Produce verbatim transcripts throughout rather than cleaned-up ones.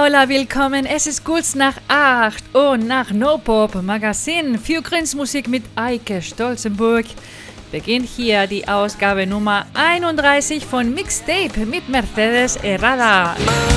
Hola, hola, willkommen. Es ist kurz nach acht und nach No Pop Magazin für Grünzmusik mit Eike Stolzenburg beginnt hier die Ausgabe Nummer einunddreißig von Mixtape mit Mercedes Herrada.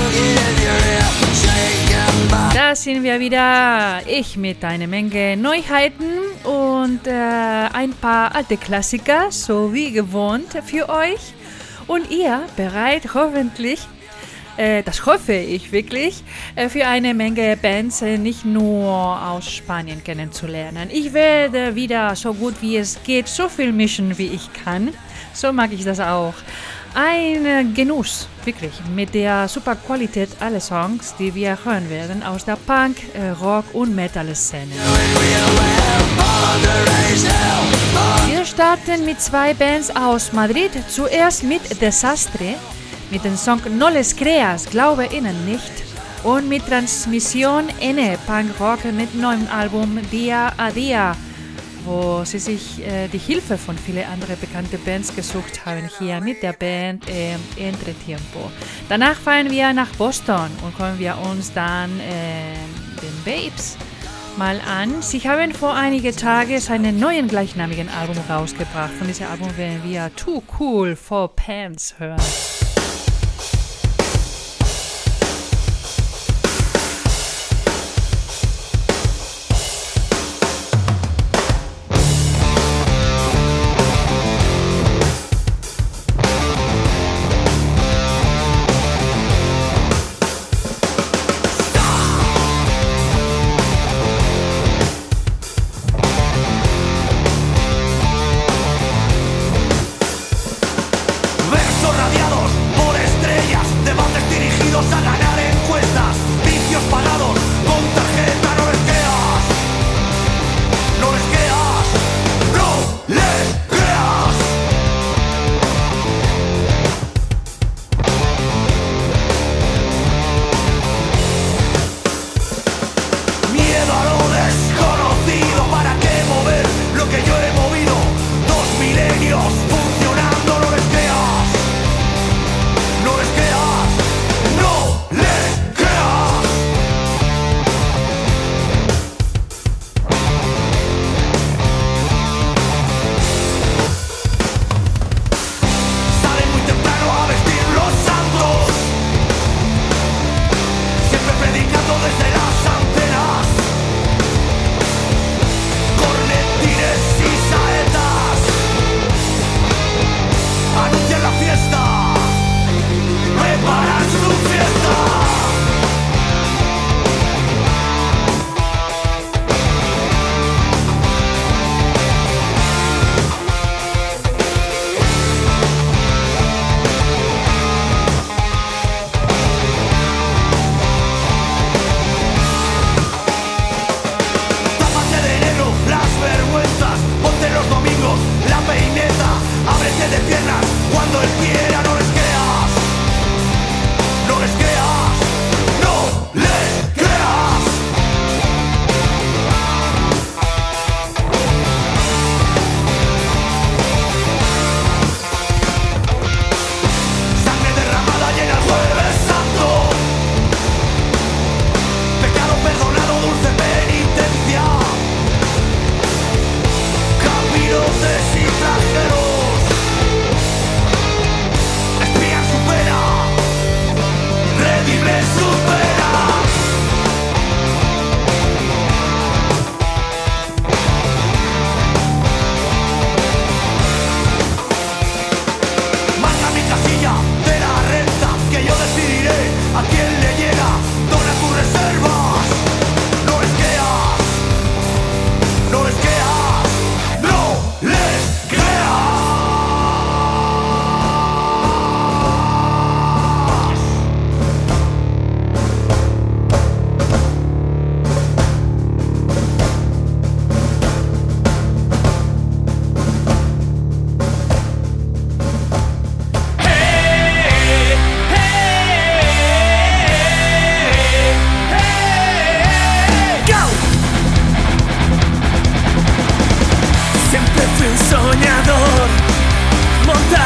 Da sind wir wieder, ich mit einer Menge Neuheiten und äh, ein paar alte Klassiker, so wie gewohnt für euch. Und ihr bereit hoffentlich, äh, das hoffe ich wirklich, äh, für eine Menge Bands äh, nicht nur aus Spanien kennenzulernen. Ich werde wieder so gut wie es geht so viel mischen wie ich kann. So mag ich das auch. Ein äh, Genuss, wirklich, mit der super Qualität aller Songs, die wir hören werden aus der Punk-, äh, Rock- und Metal-Szene. Wir starten mit zwei Bands aus Madrid. Zuerst mit Desastre, mit dem Song No les creas, glaube ihnen nicht. Und mit Transmisión N, Punk-Rock mit neuem Album Dia a Dia, wo sie sich äh, die Hilfe von vielen anderen bekannten Bands gesucht haben, hier mit der Band äh, Entre Tiempo. Danach fahren wir nach Boston und können wir uns dann äh, den Babes mal an. Sie haben vor einigen Tagen seinen neuen gleichnamigen Album rausgebracht. Von diesem Album werden wir Too Cool for Pants hören.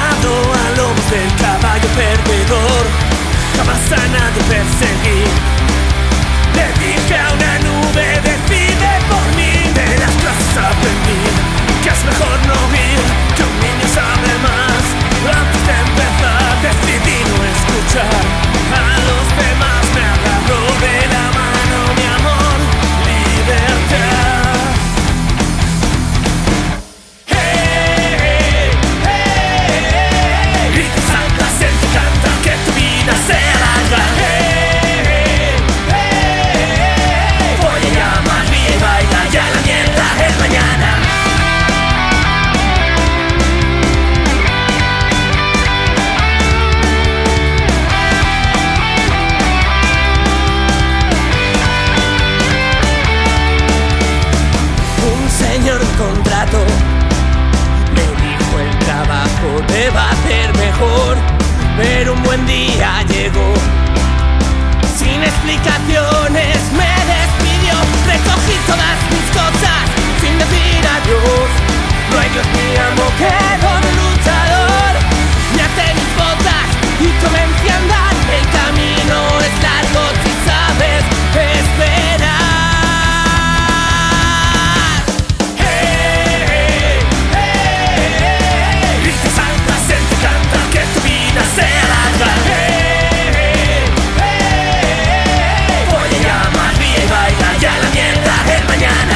del caballo perdedor, jamás a nadie perseguir. se va a hacer mejor, pero un buen día llegó. Sin explicaciones me despidió, recogí todas mis cosas sin decir adiós. No hay Dios mi amo que don luchador. Me até mis botas y comencé a andar. El camino es largo si sabes esperar. Hey, hey, hey, hey. Dices algo, siente, canta, que tu vida sea larga. Hey, hey, hey, hey. Voy a llamar, ríe y baila, ya la mierda el mañana.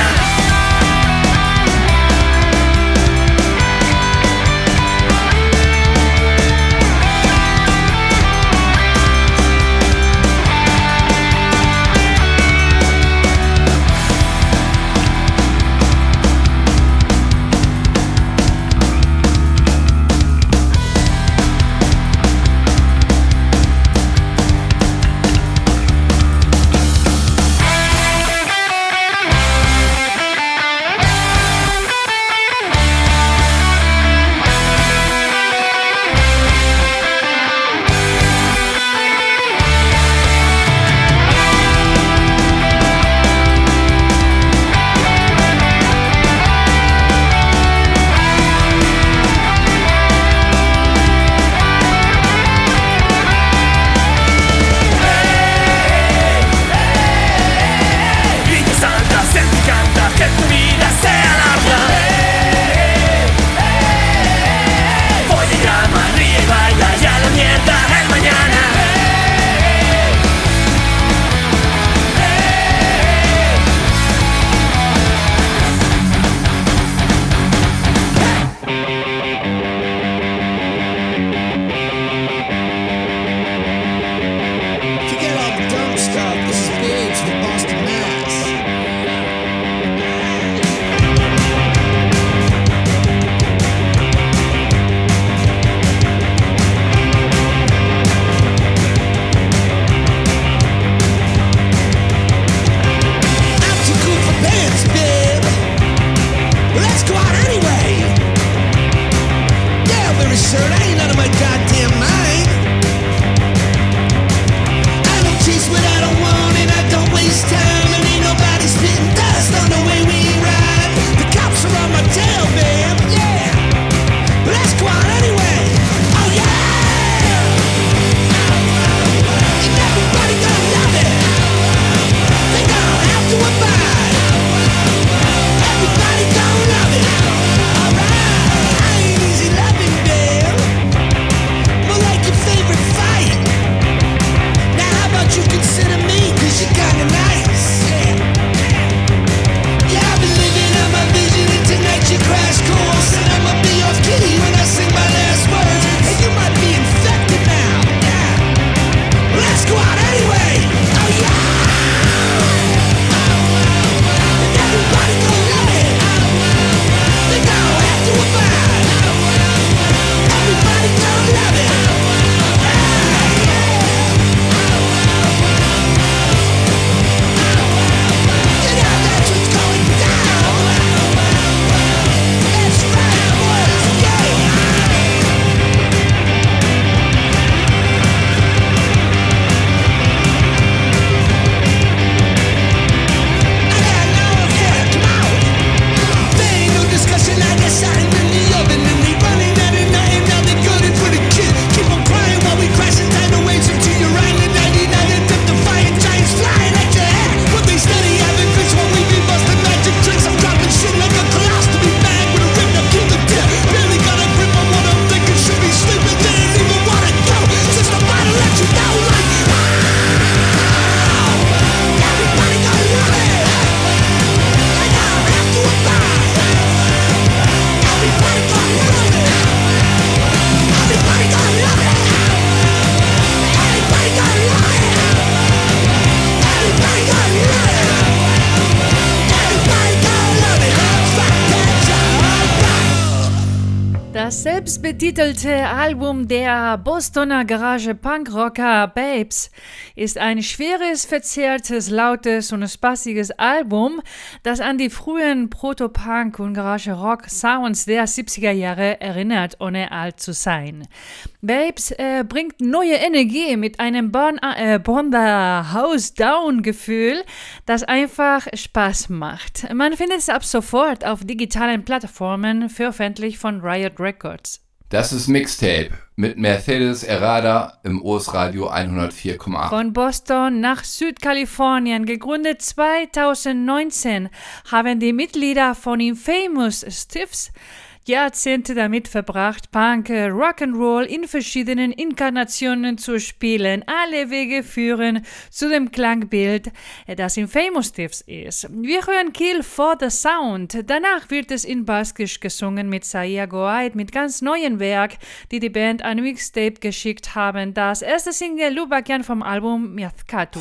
selbstbetitelte Album der Bostoner Garage-Punk-Rocker Babes ist ein schweres, verzerrtes, lautes und spaßiges Album, das an die frühen Proto-Punk- und Garage-Rock-Sounds der siebziger Jahre erinnert, ohne alt zu sein. Babes äh, bringt neue Energie mit einem Burn, äh, Burn the House Down-Gefühl, das einfach Spaß macht. Man findet es ab sofort auf digitalen Plattformen, veröffentlicht von Riot Records. Das ist Mixtape mit Mercedes Errada im O S Radio hundertvier Komma acht. Von Boston nach Südkalifornien, gegründet zweitausendneunzehn, haben die Mitglieder von Infamous Stiffs Jahrzehnte damit verbracht, Punk, Rock'n'Roll in verschiedenen Inkarnationen zu spielen. Alle Wege führen zu dem Klangbild, das Infamous Stiffs ist. Wir hören Kill for the Sound. Danach wird es in Baskisch gesungen mit Saia Goaid mit ganz neuen Werk, die die Band ein Mixtape geschickt haben. Das erste Single Lubakian vom Album Miathkatu.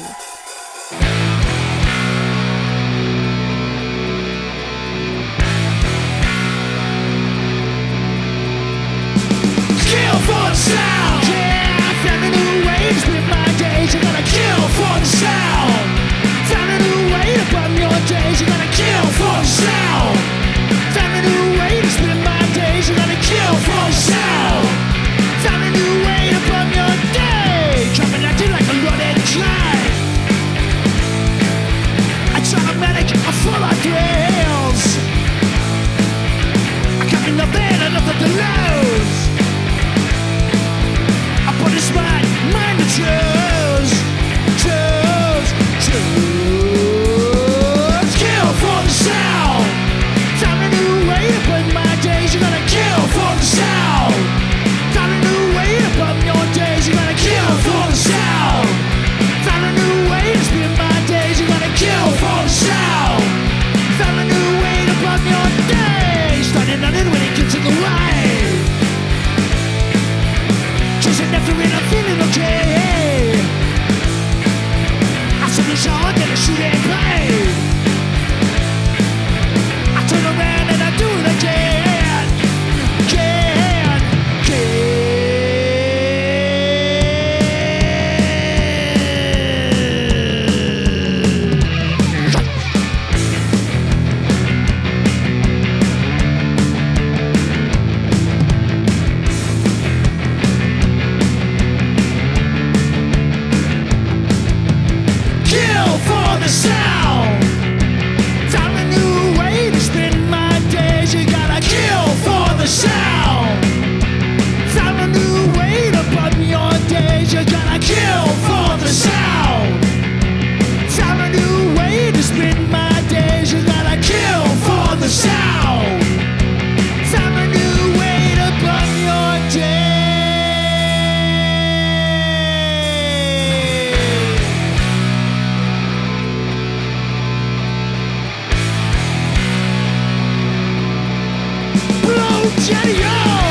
Kill for the sound, yeah, I found a new way to spend my days. You're gonna kill for the sound. Found a new way to burn your days. You're gonna kill for the sound. Found a new way to spend my days. You're gonna kill for the sound. Found a new way to burn your day. Jumping at you like a running train. I try to manage a full of thrills. I got me nothing and nothing to lose. But it's my mind to choose, choose, choose. Kill for the sound. Found a new way to burn my days. You're gonna kill for the sound. Found a new way to burn your days. You're gonna kill for the sound. Found a new way to spend my days. You're gonna kill for the sound. Found a new way to burn your days. Starting on it when it gets in the way. After it, I'm feeling okay. I saw the shot and I shoot and play. I turn around and I do it again. Again, again. Sound. Found a new way to spend my days. You gotta kill for the sound. Found a new way to burn your days. You gotta kill for the sound. Found a new way to spend my days. You gotta kill for the sound. Found a new way to burn your days. Jenny-O!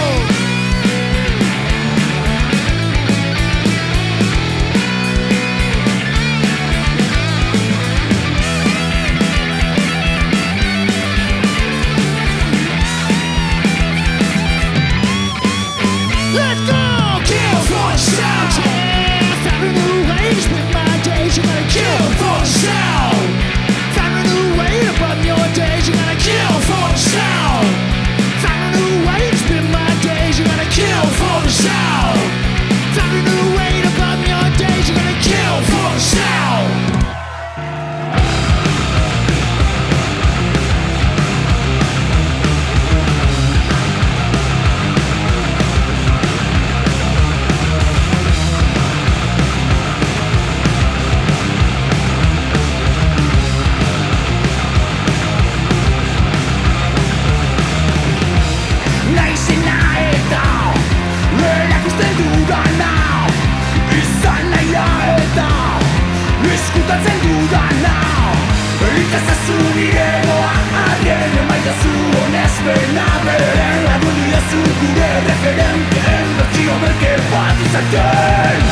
Let's go! Kill for the sound, yeah! Found a new way to spend my days. You gotta kill for the sound. Found a new way to burn your days. You gotta kill for the sound. Found a new way to spend my days. You gotta kill for the sound. Found a new way to burn your days. You gotta kill for the sound. Eskutatzen dudana Elitazazu nire goa Arien emaitazu honezpena Beren lagundu jazu gure referenten Bertxio merke bat izaten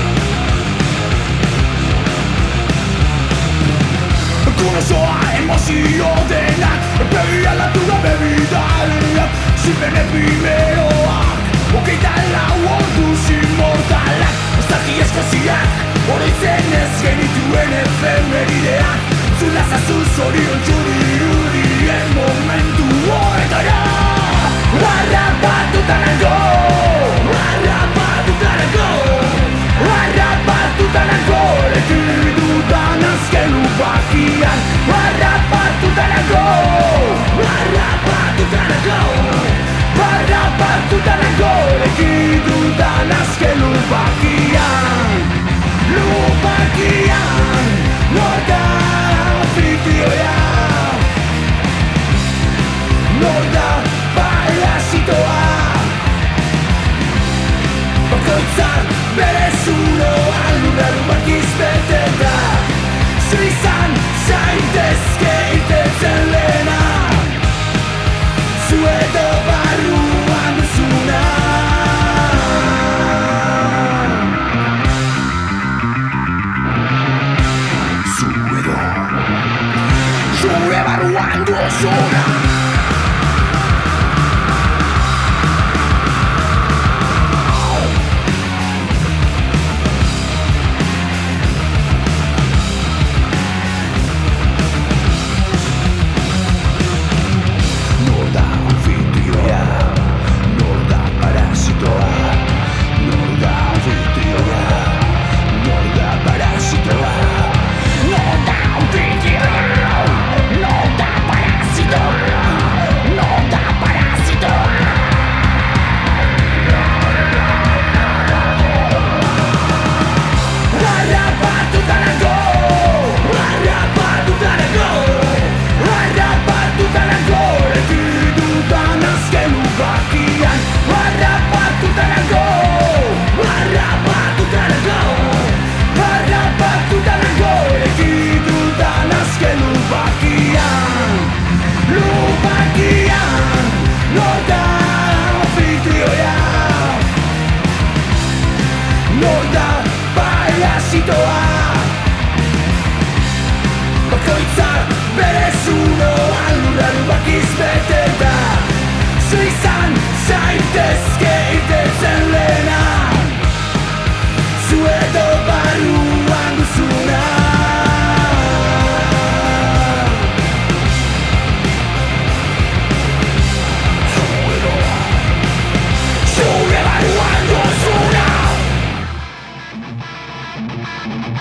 Kun osoa emozio vacío de la bebida la tua bebida si bene primeroak Okeita lau orduz immortalak Estalki eskasiak oroitzen ez genituen efemerideak Zula zazu zorion txuri-urien momentu horretara Harrapatutanako Harrapatutanako Harrapatutanako Lekidudan azken lubakian Harrapatutanako Harrapatutanako Harrapatutanako Lekidudan azken lubakian Lubakian Norda fitioia Norda parazitoa Bakoitzak bere zuloan lurraren bakiz beteta Zu izan zaitezke itetzen lehena Zu edo barruan duzuna Zu edo Zure barruan duzuna Bakoitzak bere zuloan lurraren bakiz beteta Zu izan zaitezke itetzen lehena Zu edo barruan duzuna Zure barruan duzuna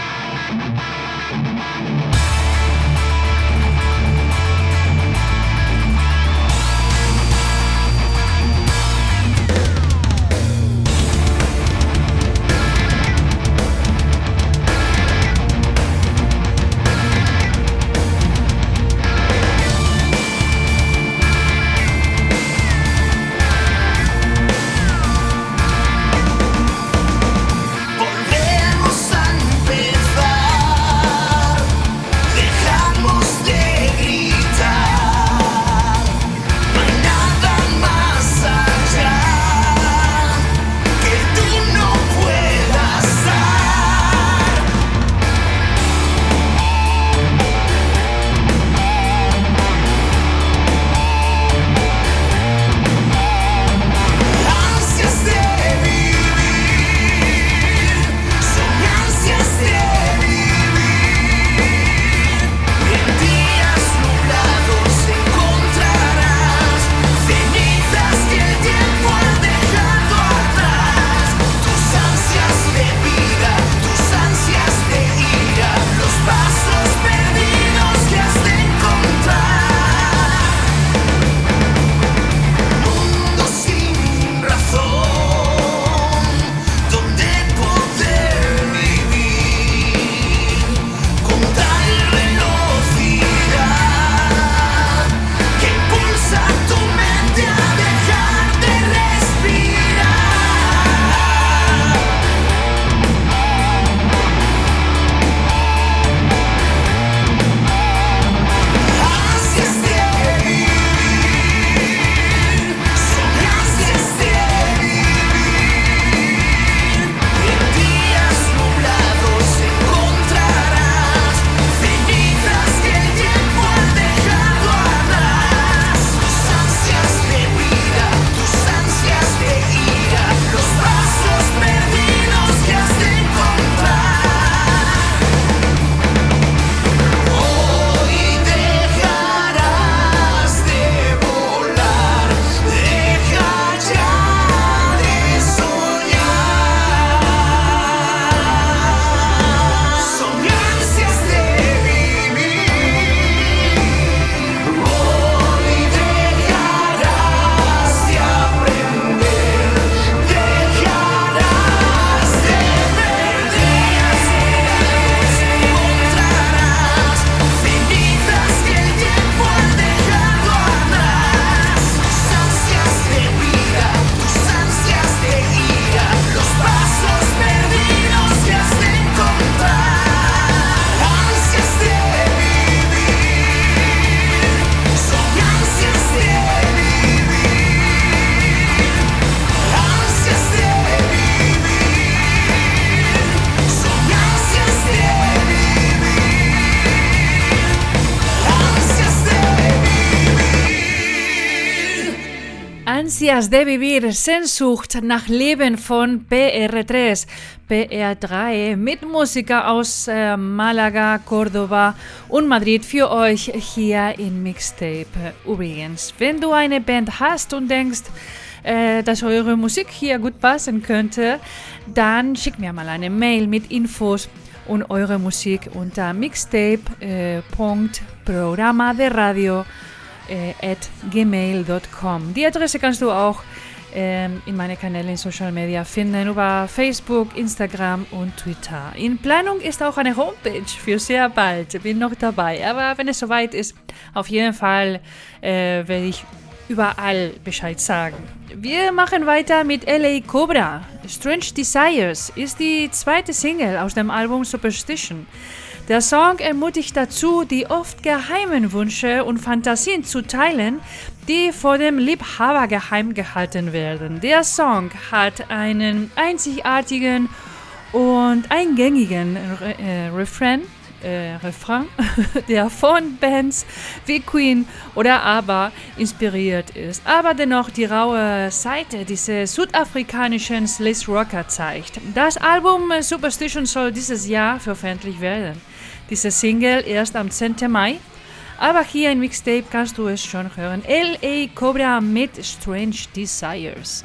Ansias de vivir, Sehnsucht nach Leben von P R tres. P R drei mit Musiker aus äh, Malaga, Cordoba und Madrid für euch hier in Mixtape. Übrigens, wenn du eine Band hast und denkst, äh, dass eure Musik hier gut passen könnte, dann schick mir mal eine Mail mit Infos und eure Musik unter mixtape.programa de radio at gmail dot com. Die Adresse kannst du auch ähm, in meine Kanäle in Social Media finden, über Facebook, Instagram und Twitter. In Planung ist auch eine Homepage für sehr bald. Bin noch dabei, aber wenn es soweit ist, auf jeden Fall äh, werde ich überall Bescheid sagen. Wir machen weiter mit L A Cobra. Strange Desires ist die zweite Single aus dem Album Superstition. Der Song ermutigt dazu, die oft geheimen Wünsche und Fantasien zu teilen, die vor dem Liebhaber geheim gehalten werden. Der Song hat einen einzigartigen und eingängigen Re- äh, Refrain, äh, Refrain, der von Bands wie Queen oder ABBA inspiriert ist, aber dennoch die raue Seite dieses südafrikanischen Slice Rocker zeigt. Das Album Superstition soll dieses Jahr veröffentlicht werden. Diese Single erst am zehnten Mai, aber hier in Mixtape kannst du es schon hören. L A Cobra mit Strange Desires.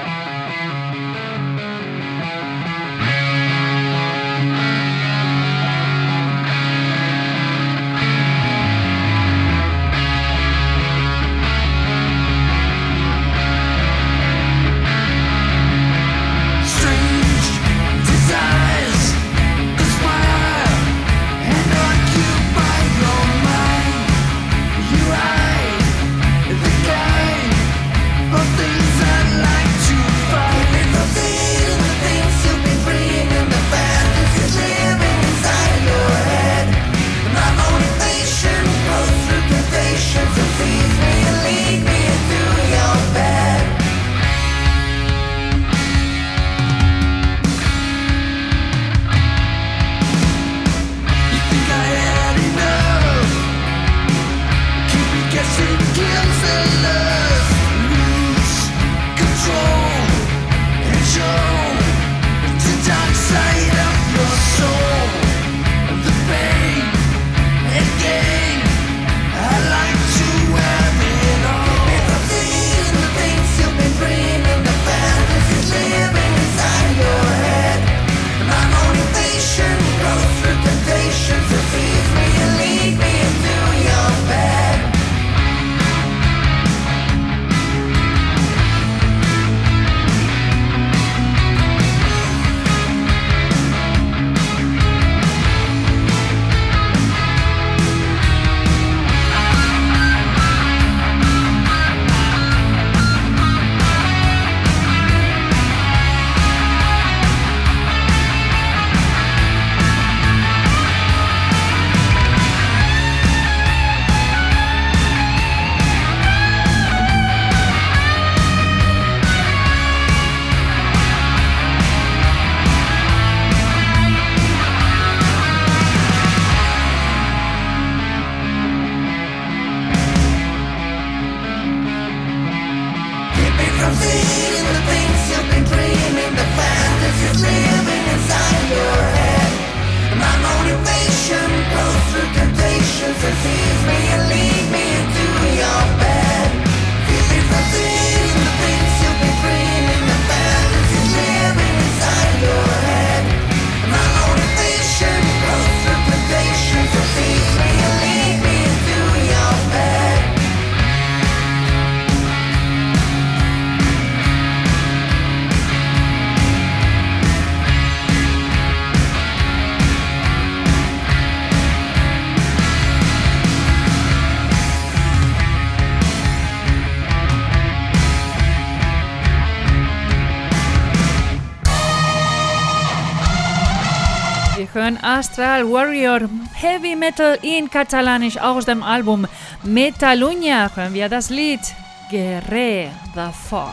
Things I'd like to hören Astral Warrior Heavy Metal in Katalanisch aus dem Album Metalunya. Hören wir das Lied Guerre the Fog.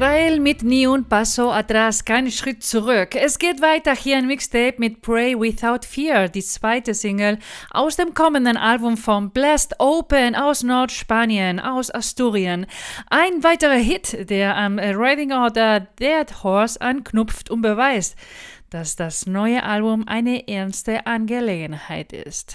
Israel mit Ni un Paso Atrás, kein Schritt zurück. Es geht weiter hier ein Mixtape mit Pray Without Fear, die zweite Single aus dem kommenden Album von Blessed Open aus Nordspanien, aus Asturien. Ein weiterer Hit, der am Riding Order Dead Horse anknüpft und beweist, dass das neue Album eine ernste Angelegenheit ist.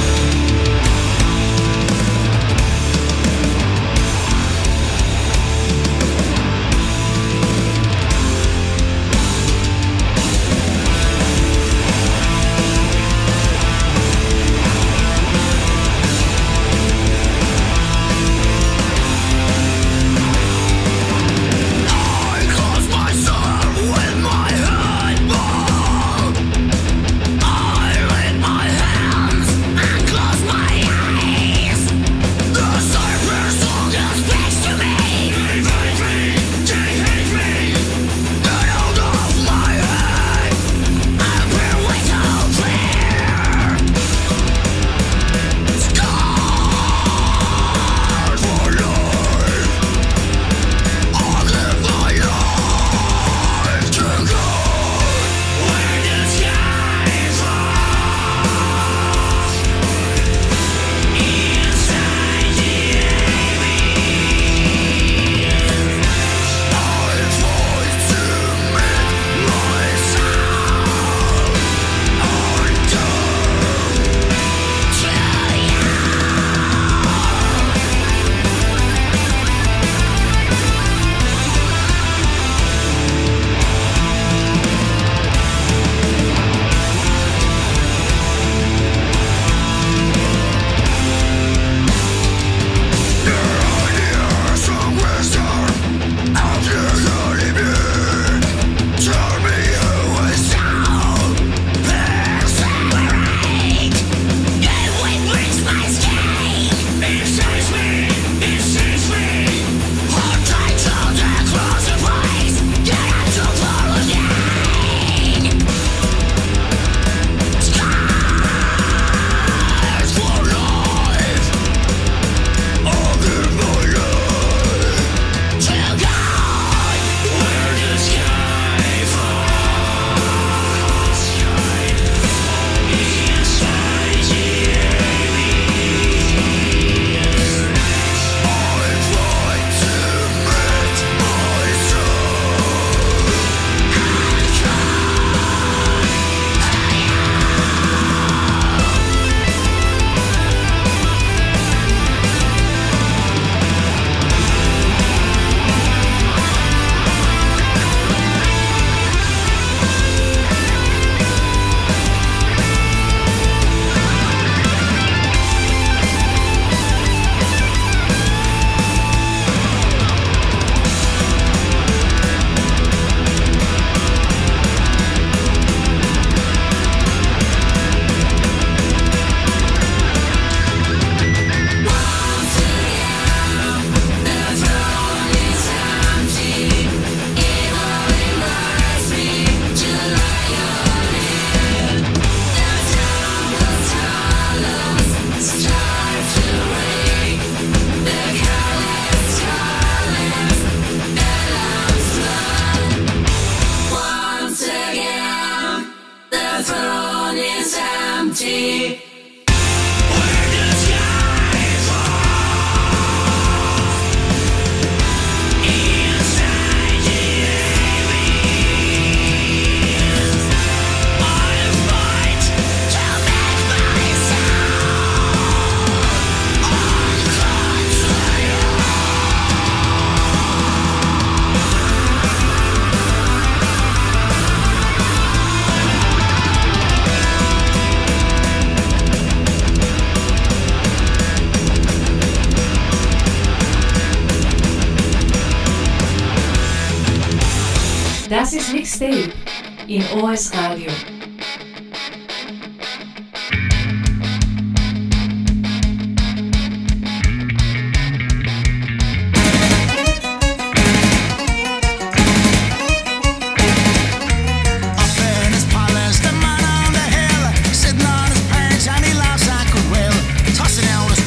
Das ist Mixtape in O S Radio.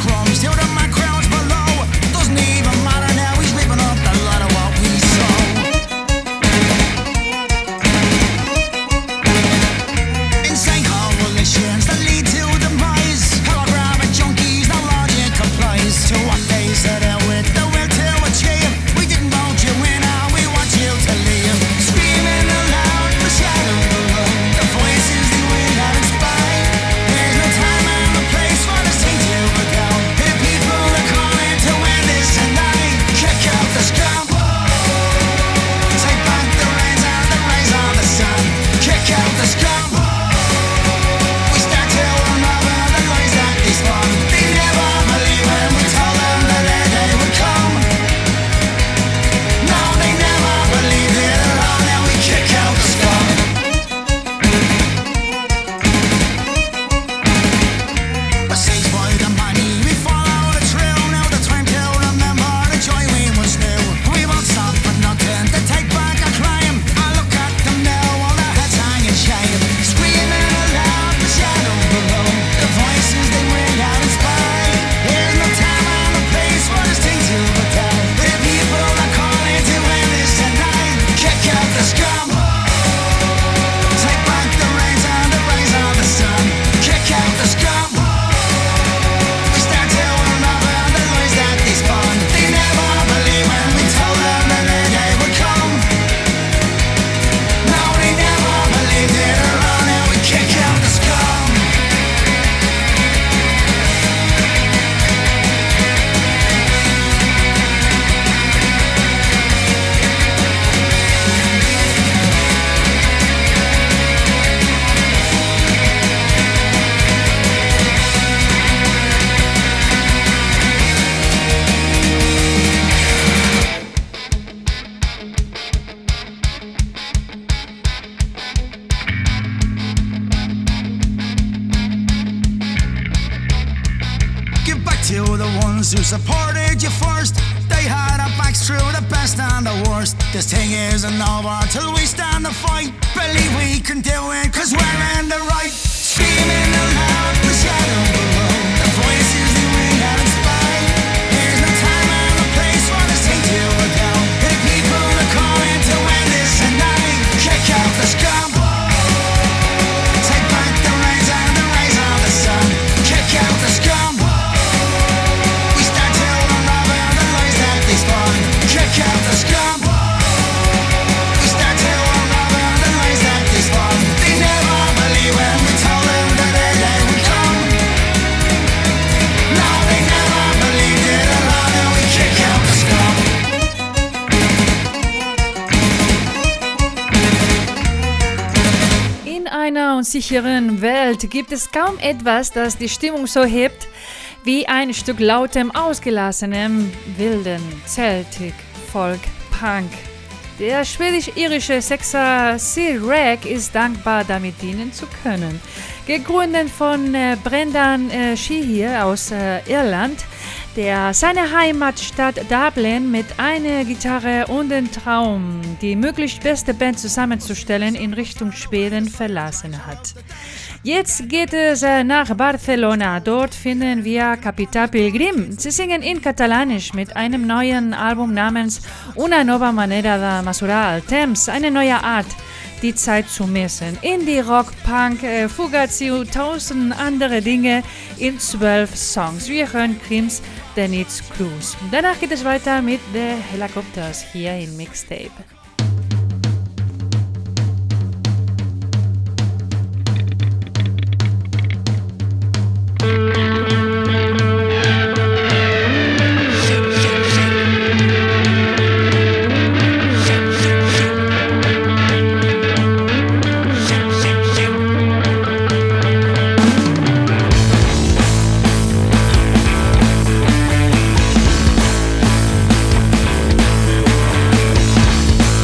Doesn't even matter now, he's ripping up the lot of what we sold. to the ones who supported you first. They had our backs through the best and the worst. This thing isn't over till we stand the fight. Believe we can do it, cause we're in the right. Screaming aloud, the shadow below. The voices that we have inspired. There's no time and no place for this thing to go. The people are calling to end this tonight. Kick out the scum. Take back the rays and the rays of the sun. Kick out the scum. We start to unravel the lies that they spun. Kick out the scum. We start to unravel the lies that they spun. They never believe when we told them that their day would come. No, they never believed it at all. Then we kick out the scum. In einer unsicheren Welt gibt es kaum etwas, das die Stimmung so hebt wie ein Stück lautem, ausgelassenem, wilden Celtic Folk Punk. Der schwedisch-irische Sechser C-Rag ist dankbar, damit dienen zu können. Gegründet von äh, Brendan äh, Sheehy aus äh, Irland, der seine Heimatstadt Dublin mit einer Gitarre und dem Traum, die möglichst beste Band zusammenzustellen, in Richtung Schweden verlassen hat. Jetzt geht es äh, nach Barcelona. Dort finden wir Capital Pilgrim. Sie singen in Katalanisch mit einem neuen Album namens Una nova manera de mesurar el temps, eine neue Art, die Zeit zu messen. Indie, Rock, Punk, äh, Fugazi und tausend andere Dinge in zwölf Songs. Wir hören Krims The Needs Cruise. Danach geht es weiter mit The Helicopters hier in Mixtape. Kick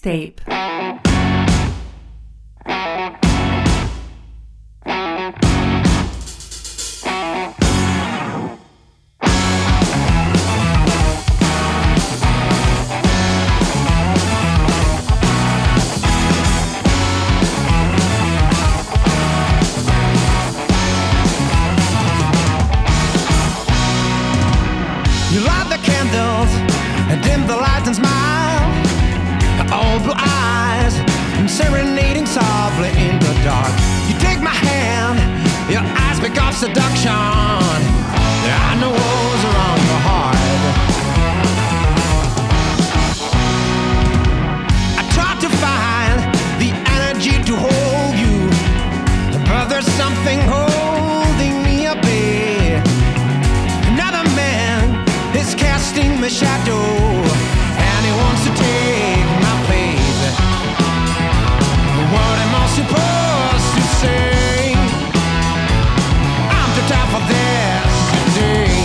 Mixtape. You light the candles and dim the lights and smile. Old blue eyes and serenading softly in the dark. You take my hand, your eyes speak of seduction. There are no walls around your heart. I try to find the energy to hold you, but there's something holding me up here. Another man is casting my shadow, and he wants to take my place. What am I supposed to say? I'm too tired for this today.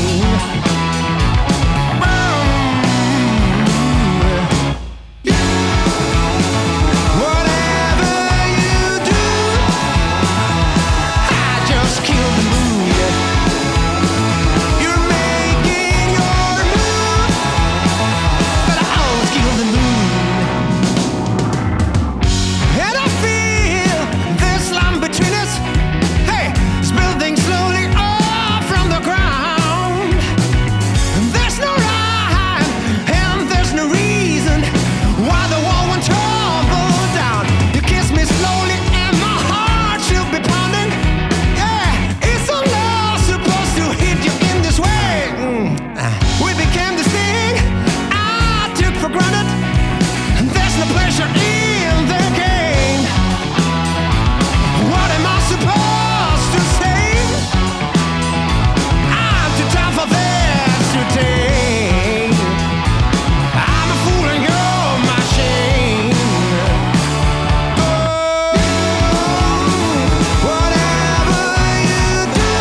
Whatever you do, I just kill the mood. You're making your move, but I always kill the mood. And I feel this line between us, hey, it's building slowly up from the ground. And there's no rhyme, and there's no reason why the wall won't tumble down. You kiss me slowly, and my heart should be pounding. Yeah, it's a love supposed to hit you in this way. Mm. We became this thing I took for granted, and there's no pleasure in the game. What am I supposed to say? I'm too tired for this today. I'm a fool and you're my shame. Oh, whatever you do,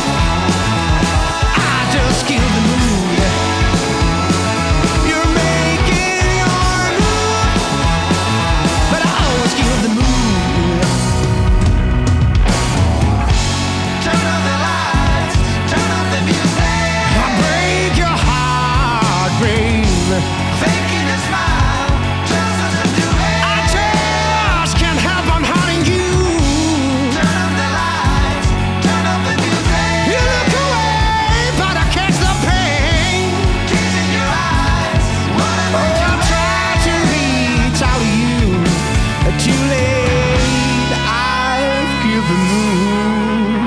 I just kill the mood. You're making your move, but I always kill the mood. Turn off the lights, turn off the music. I break your heart, babe. Faking a smile just doesn't do it. I just can't help on hurting you. Turn off the lights, turn off the music. You look away, but I catch the pain. Tears in your eyes, whatever you I try to reach out to you, but too late. I've killed the moon.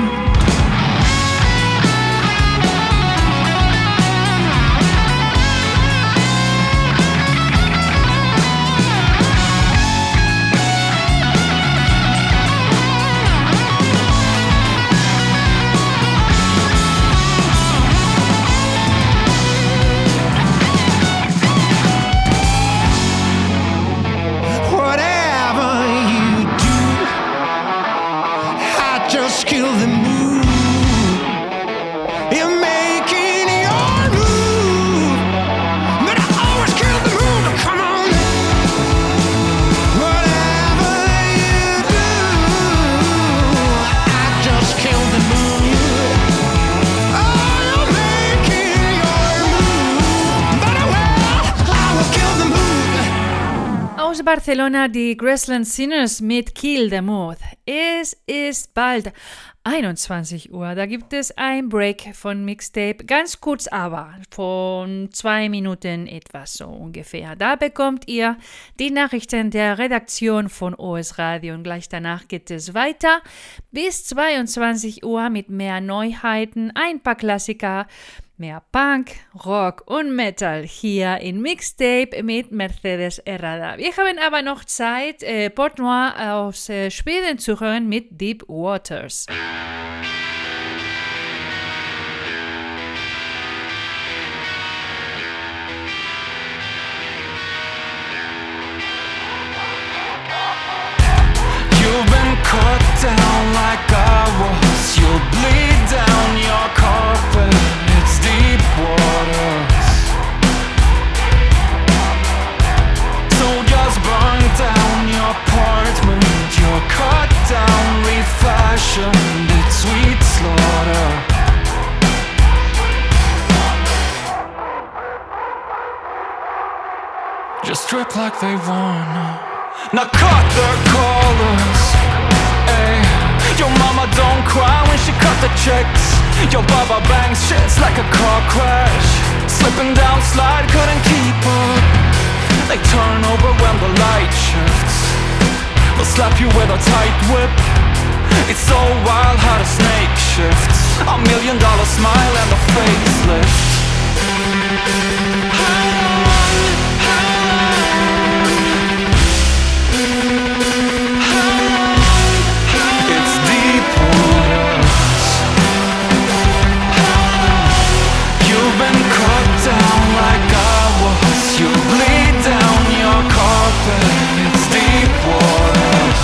Whatever you do, I just kill the mood. You're making your move, but I always kill the mood. Come on. Whatever you do, I just kill the mood. Oh, you're making your move, but I will, I will kill the mood. Aus Barcelona die Grassland Sinners mit Kill the Mood. Es ist bald einundzwanzig Uhr. Da gibt es ein Break von Mixtape. Ganz kurz aber, von zwei Minuten etwas so ungefähr. Da bekommt ihr die Nachrichten der Redaktion von O S Radio. Und gleich danach geht es weiter bis zweiundzwanzig Uhr mit mehr Neuheiten, ein paar Klassiker, mehr Punk, Rock und Metal hier in Mixtape mit Mercedes Herrada. Wir haben aber noch Zeit, äh, Port Noir aus äh, Schweden zu hören mit Deep Waters. You've been cut down like I was. You'll bleed down your carpet. It's deep waters. Soldiers burn strip like they wanna. Now cut their collars, ayy. Your mama don't cry when she cut the checks. Your baba bangs shits like a car crash. Slipping down slide, couldn't keep up. They turn over when the light shifts. They'll slap you with a tight whip. It's so wild how the snake shifts. A million dollar smile and a facelift. How long, how long, how long, how long? It's deep waters. How long? You've been cut down like I was. You bleed down your carpet. It's deep waters.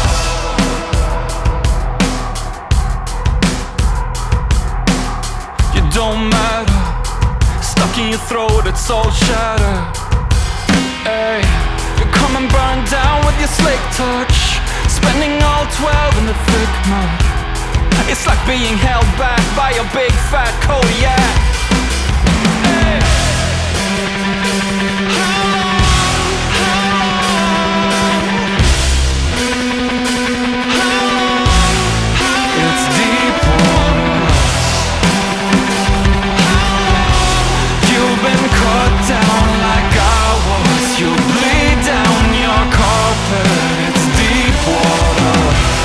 You don't matter. Stuck in your throat, it's all shattered. Ay, you come and burn down with your slick touch. Spending all twelve in the thick mud. It's like being held back by a big fat Kodiak. Ay. How long, how long, how long, how long? It's deep waters. You've been cut down like I was. You bleed down your carpet. It's deep water.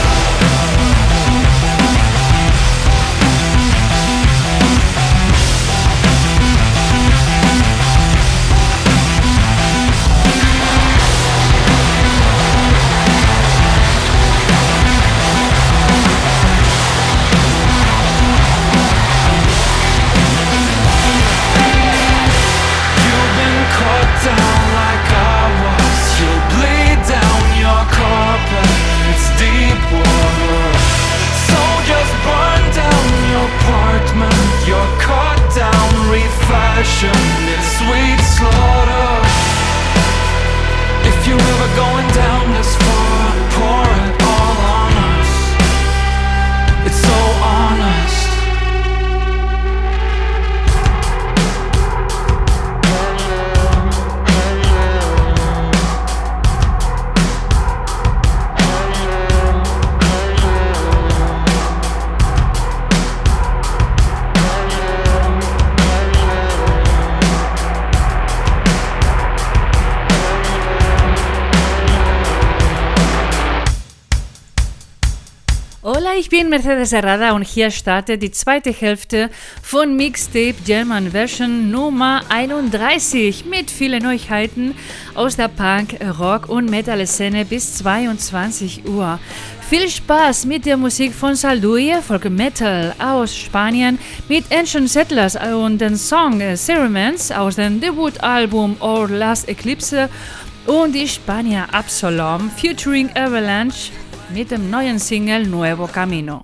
You've been cut down like I was. You'll bleed down your carpet. It's deep water. So just burn down your apartment. You're cut down, refashioned. It's sweet slaughter. If you're ever going down this far, pour it all on us. It's so honest. Hola, ich bin Mercedes Herrada und hier startet die zweite Hälfte von Mixtape German Version Nummer einunddreißig mit vielen Neuigkeiten aus der Punk-, Rock- und Metal-Szene bis zweiundzwanzig Uhr. Viel Spaß mit der Musik von Salduie, Folk Metal aus Spanien mit Ancient Settlers und den Song Cerements aus dem Debütalbum Our Last Eclipse und die Spanier Absolom featuring Avalanche mit dem neuen Single Nuevo Camino.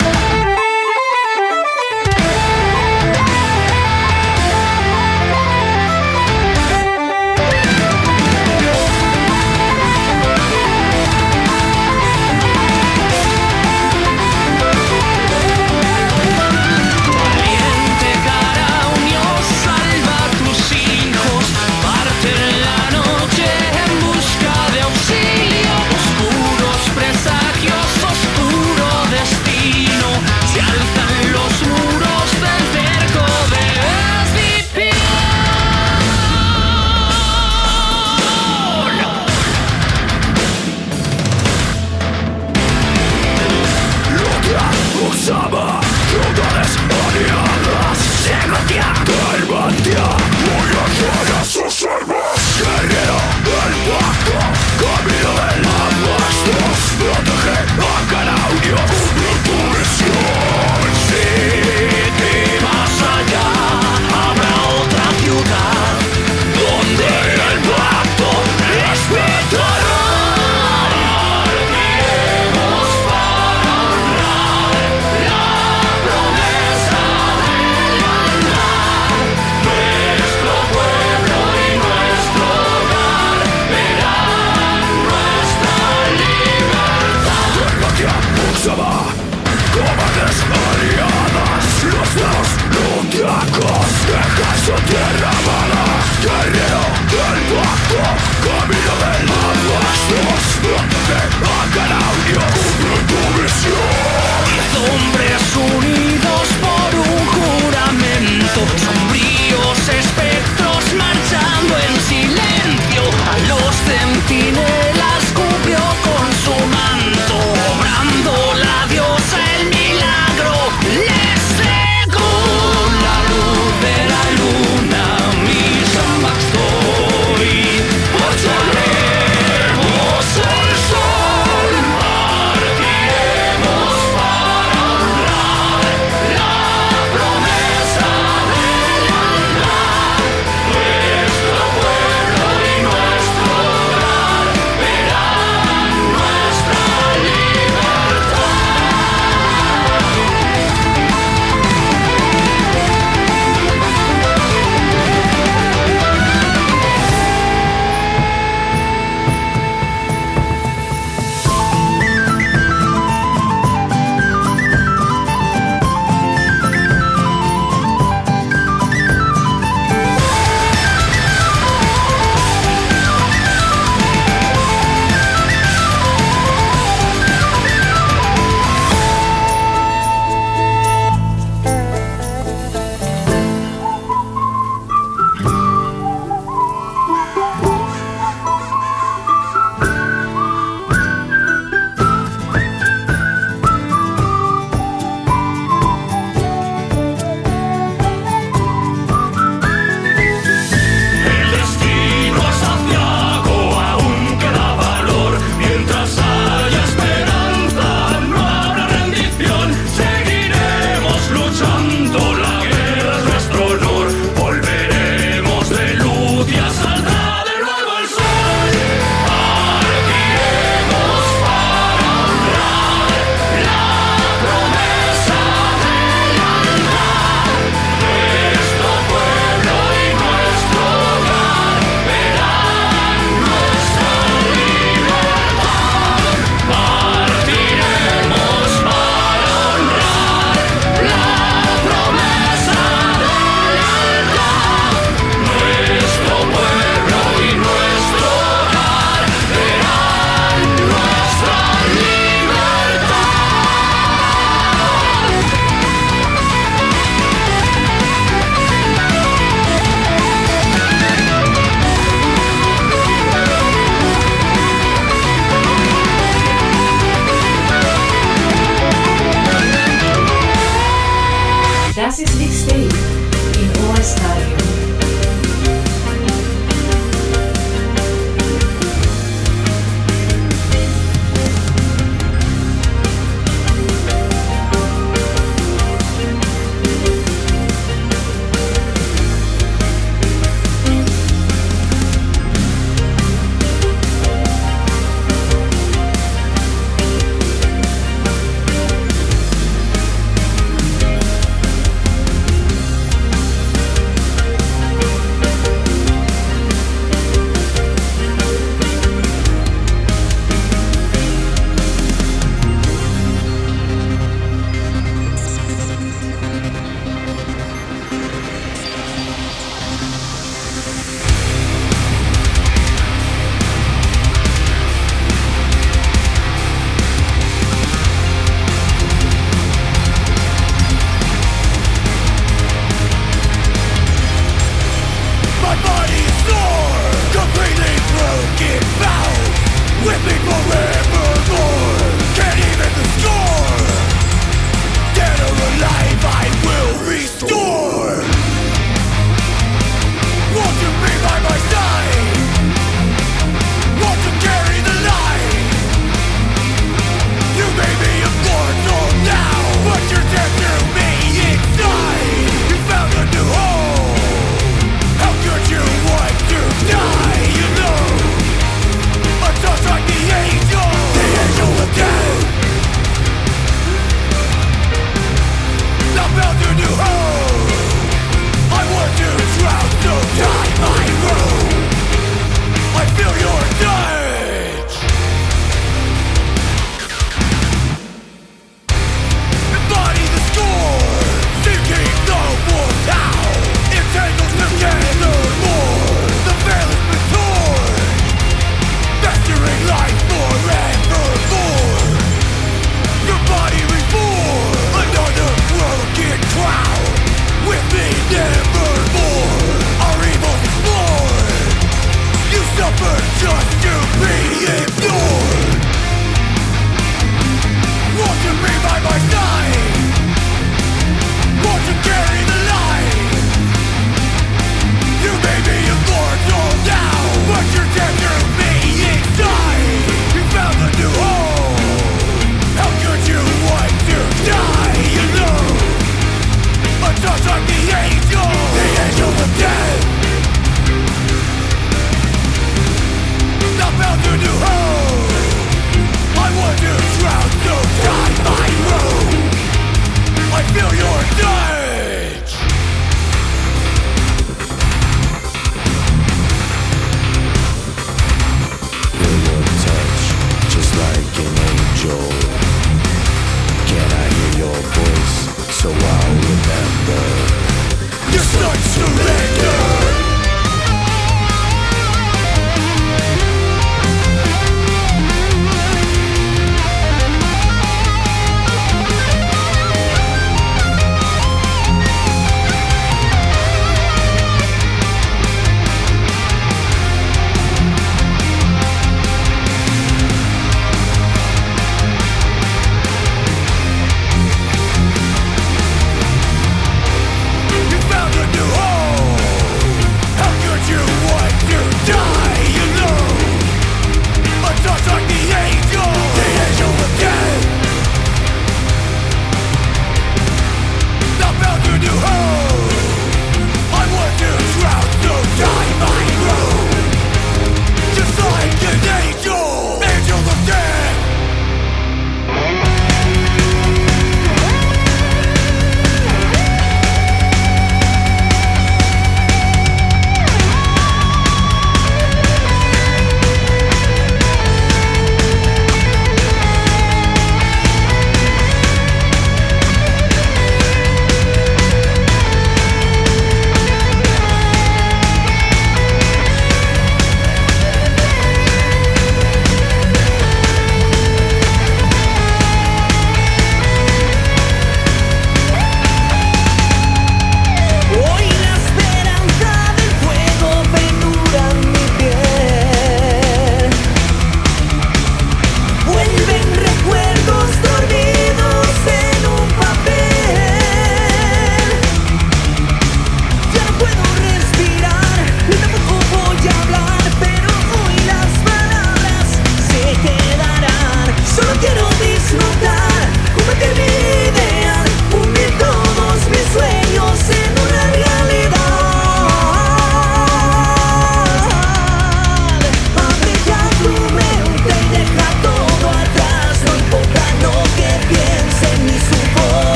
Oscuro destino. so I'll remember. You start surrender. You found a new home.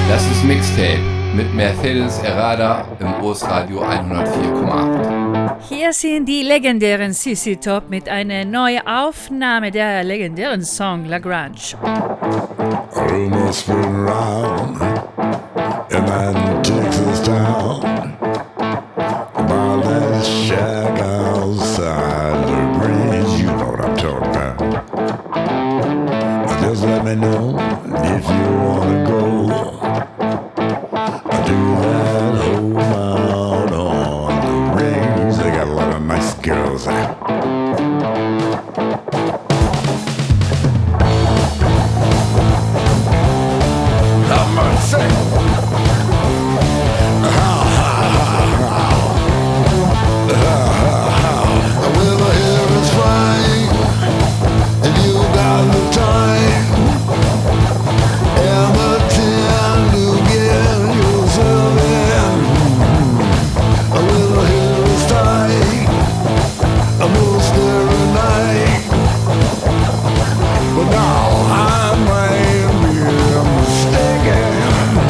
Das ist Mixtape mit Mercedes Errada im O S Radio hundertvier Komma acht. Hier sind die legendären C C Top mit einer neuen Aufnahme der legendären Song La Grange. Rumors spin around in that Texas town about that shack outside the bridge. You know what I'm talking about. Just let me know if you wanna go do that home out on the range. They got a lot of nice girls there. Have mercy. How, how, how, how. How, how, how. Well, the hair is flying, and you got the time and the time to get yourself in. Well, the hair is tight, I'm gonna stare at night, but now I might be mistaken.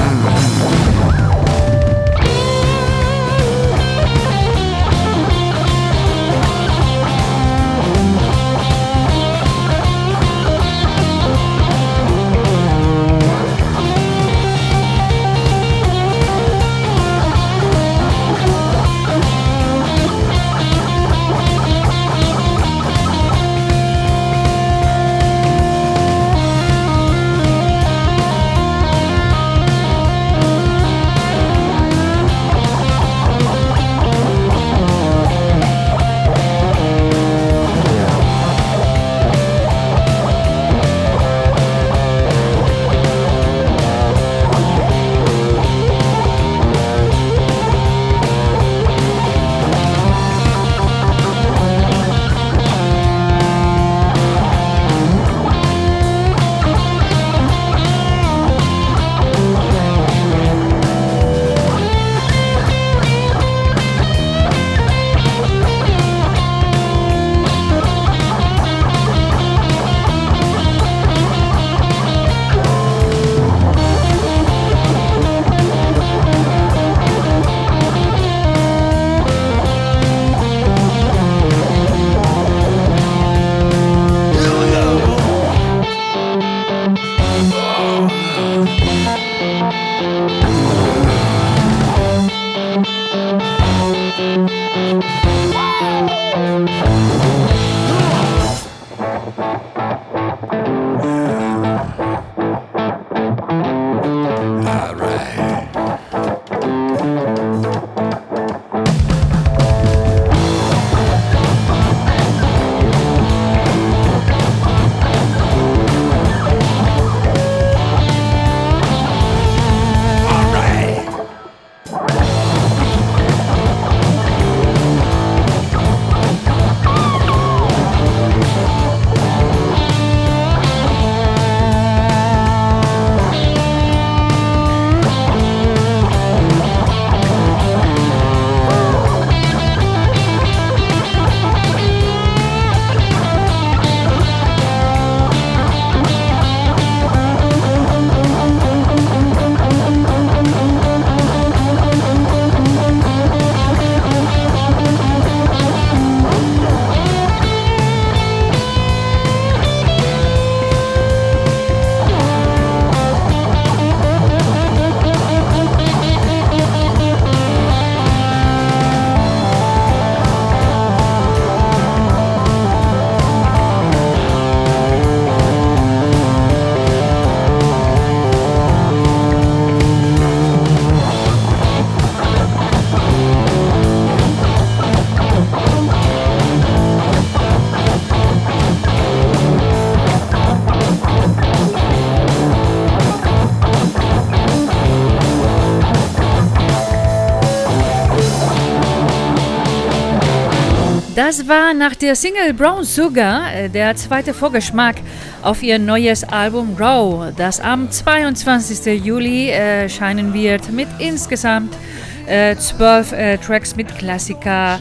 Das war nach der Single Brown Sugar der zweite Vorgeschmack auf ihr neues Album Raw, das am zweiundzwanzigsten Juli erscheinen wird mit insgesamt äh, zwölf äh, Tracks mit Klassiker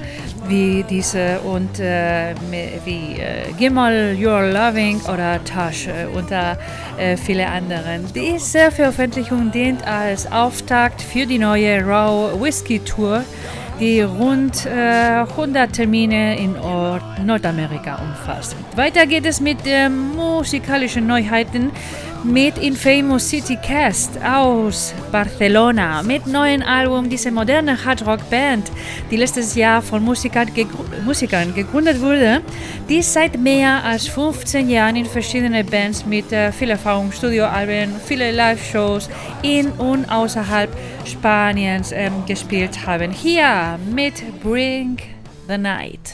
wie diese und äh, wie äh, Gimmel, You're Loving oder Tash äh, unter äh, viele anderen. Diese Veröffentlichung dient als Auftakt für die neue Raw Whiskey Tour, die rund äh, hundert Termine in Or- Nordamerika umfasst. Weiter geht es mit äh, musikalischen Neuheiten mit Infamous City Cast aus Barcelona mit neuen Album. Diese moderne Hardrock-Band, die letztes Jahr von Musikern, gegr- Musikern gegründet wurde, die seit mehr als fünfzehn Jahren in verschiedenen Bands mit äh, viel Erfahrung, Studioalben, viele Live-Shows in und außerhalb Spaniens ähm, gespielt haben. Hier mit Bring the Night.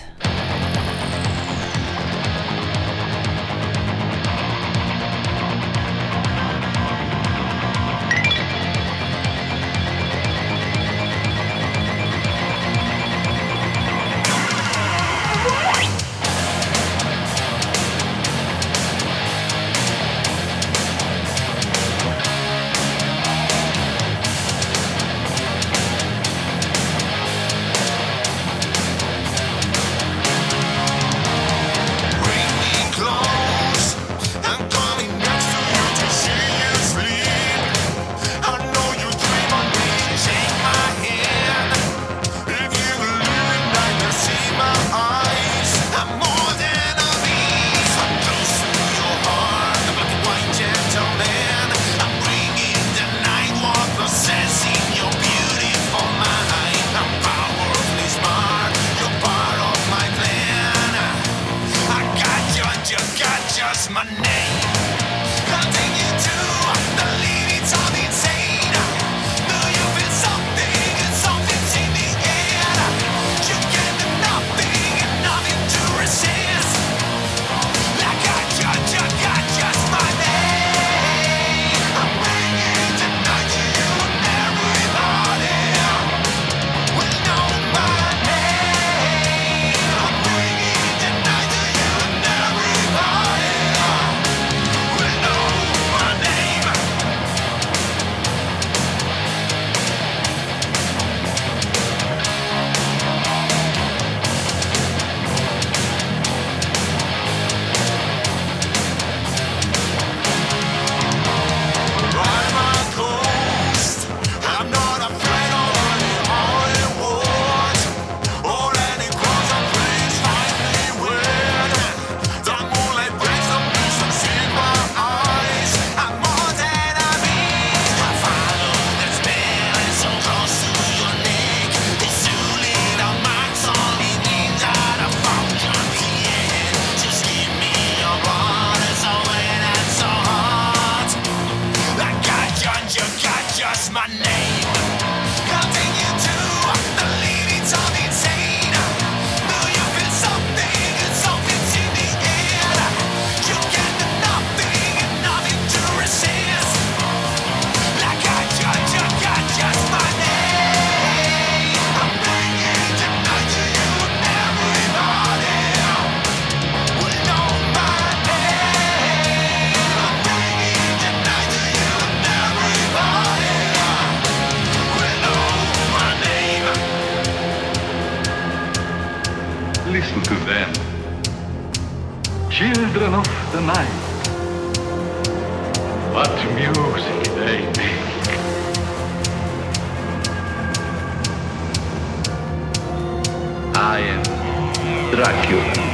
Listen to them. Children of the night. What music they make. I am Dracula.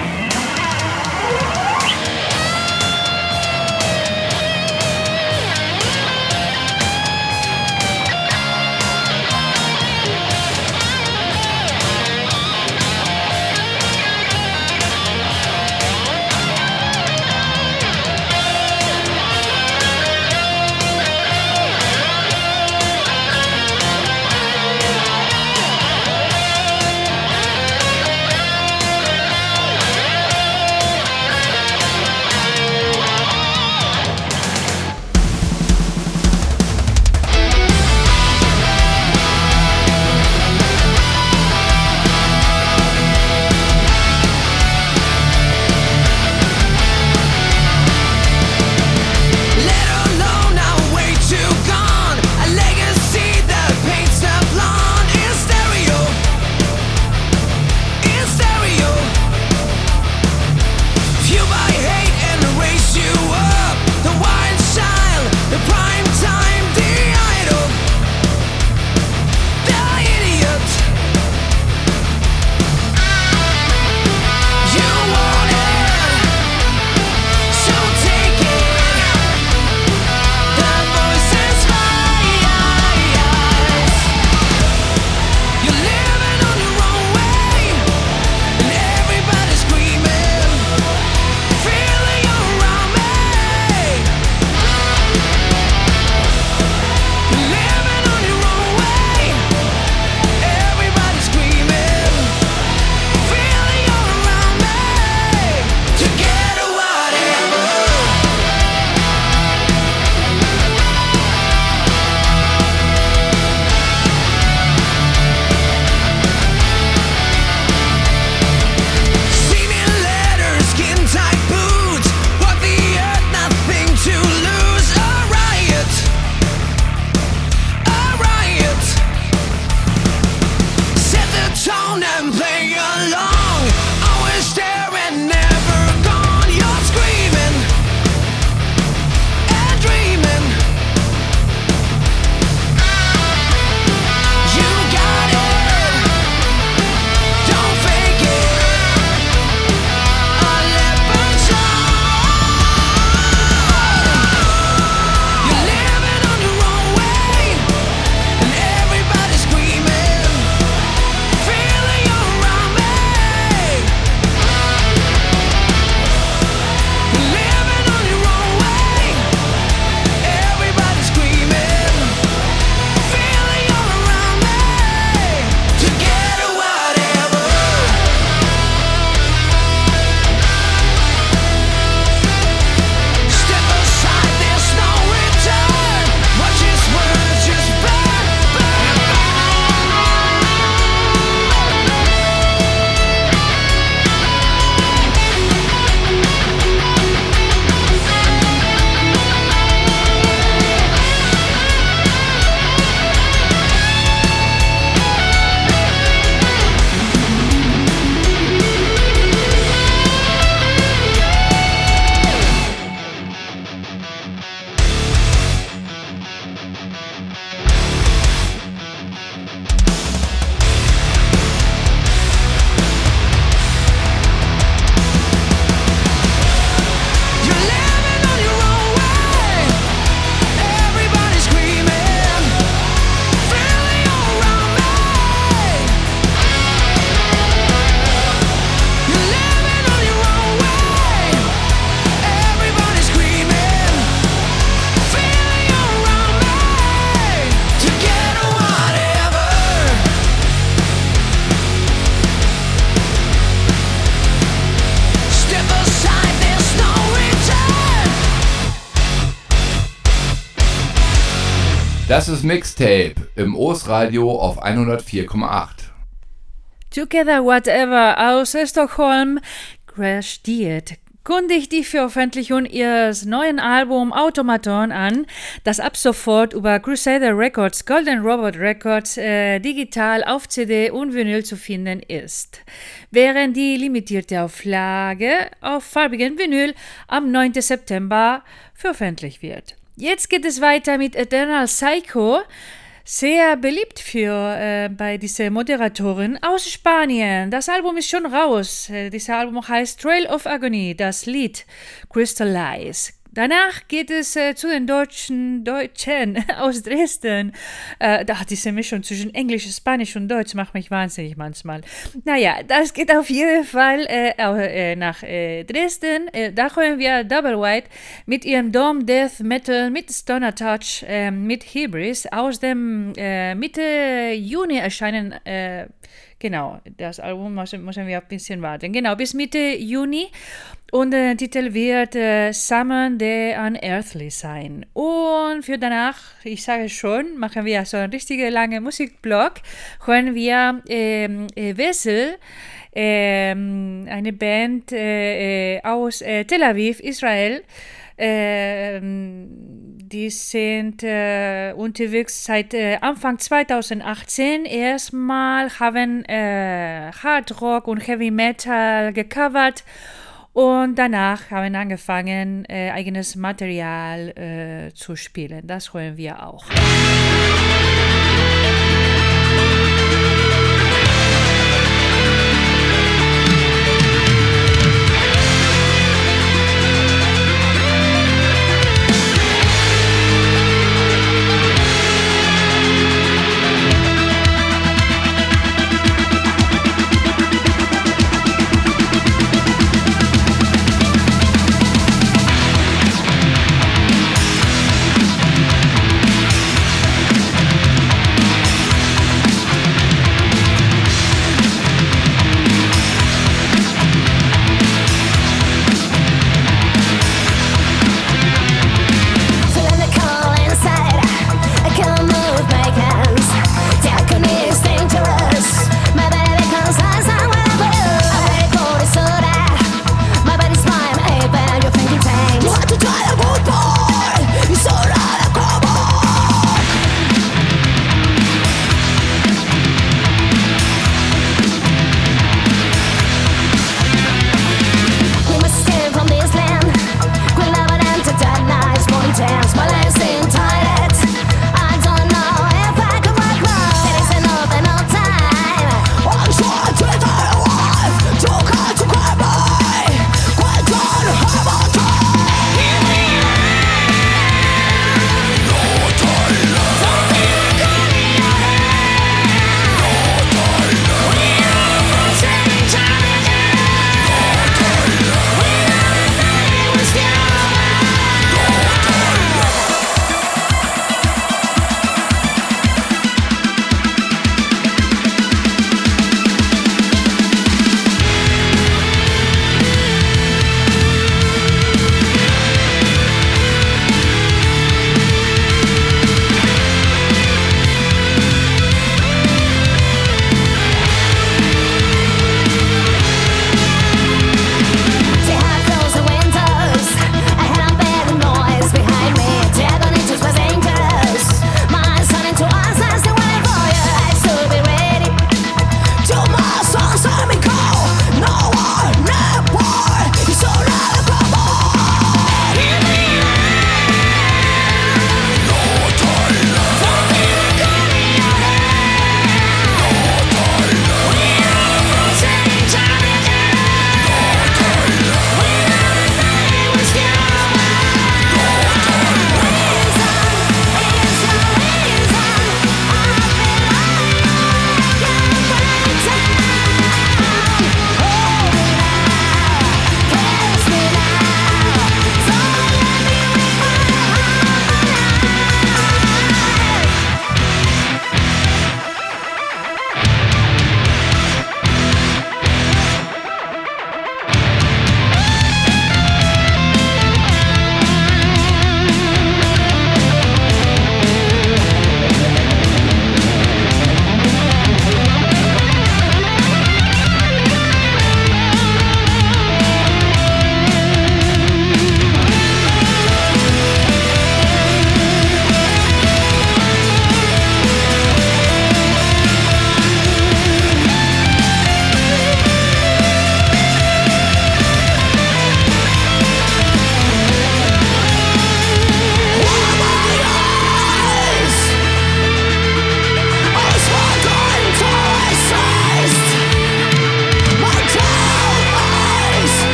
Das ist Mixtape im O S Radio auf hundertvier Komma acht. Together Whatever aus Stockholm, Crash Diet kündigt die Veröffentlichung ihres neuen Albums Automaton an, das ab sofort über Crusader Records, Golden Robot Records äh, digital auf C D und Vinyl zu finden ist, während die limitierte Auflage auf farbigen Vinyl am neunten September veröffentlicht wird. Jetzt geht es weiter mit Eternal Psycho, sehr beliebt für äh, bei diesen Moderatoren aus Spanien. Das Album ist schon raus. Äh, dieses Album heißt Trail of Agony, das Lied Crystallize. Danach geht es äh, zu den Deutschen, Deutschen aus Dresden. Äh, da diese Mischung zwischen Englisch, Spanisch und Deutsch macht mich wahnsinnig manchmal. Naja, das geht auf jeden Fall äh, äh, nach äh, Dresden. Äh, da hören wir Double White mit ihrem Doom Death Metal mit Stoner Touch äh, mit Hybris aus dem äh, Mitte Juni erscheinen. Äh, genau, das Album müssen, müssen wir ein bisschen warten. Genau, bis Mitte Juni. Und der Titel wird äh, Summon the Unearthly sein. Und für danach, ich sage schon, machen wir so einen richtig langen Musikblock. Hören wir ähm, äh, Wessel, ähm, eine Band äh, äh, aus äh, Tel Aviv, Israel. Ähm, die sind äh, unterwegs seit äh, Anfang zweitausendachtzehn. Erstmal haben äh, Hard Rock und Heavy Metal gecovert. Und danach haben wir angefangen, äh, eigenes Material äh, zu spielen. Das hören wir auch.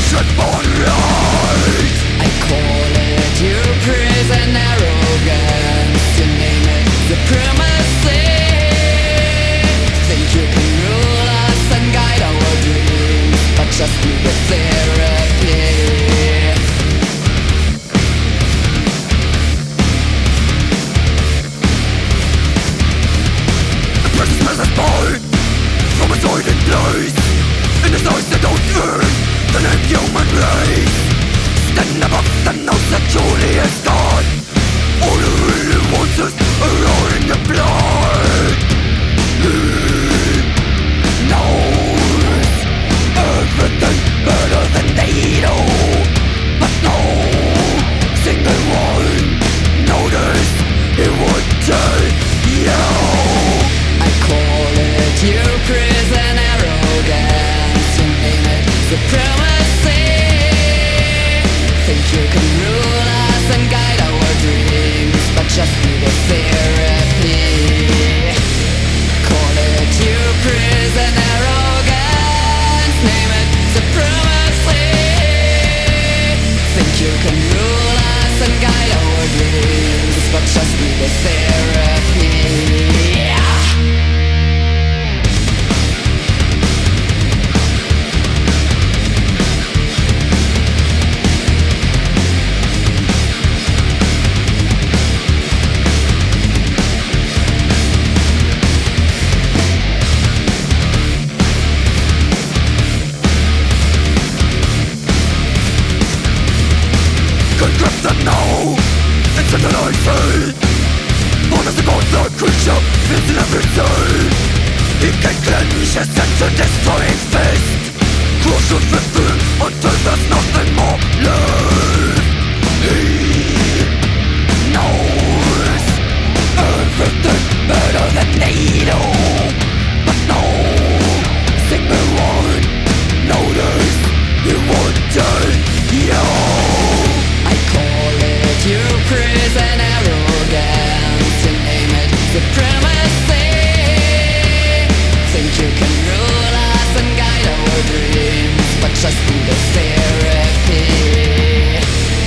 Just be the therapy.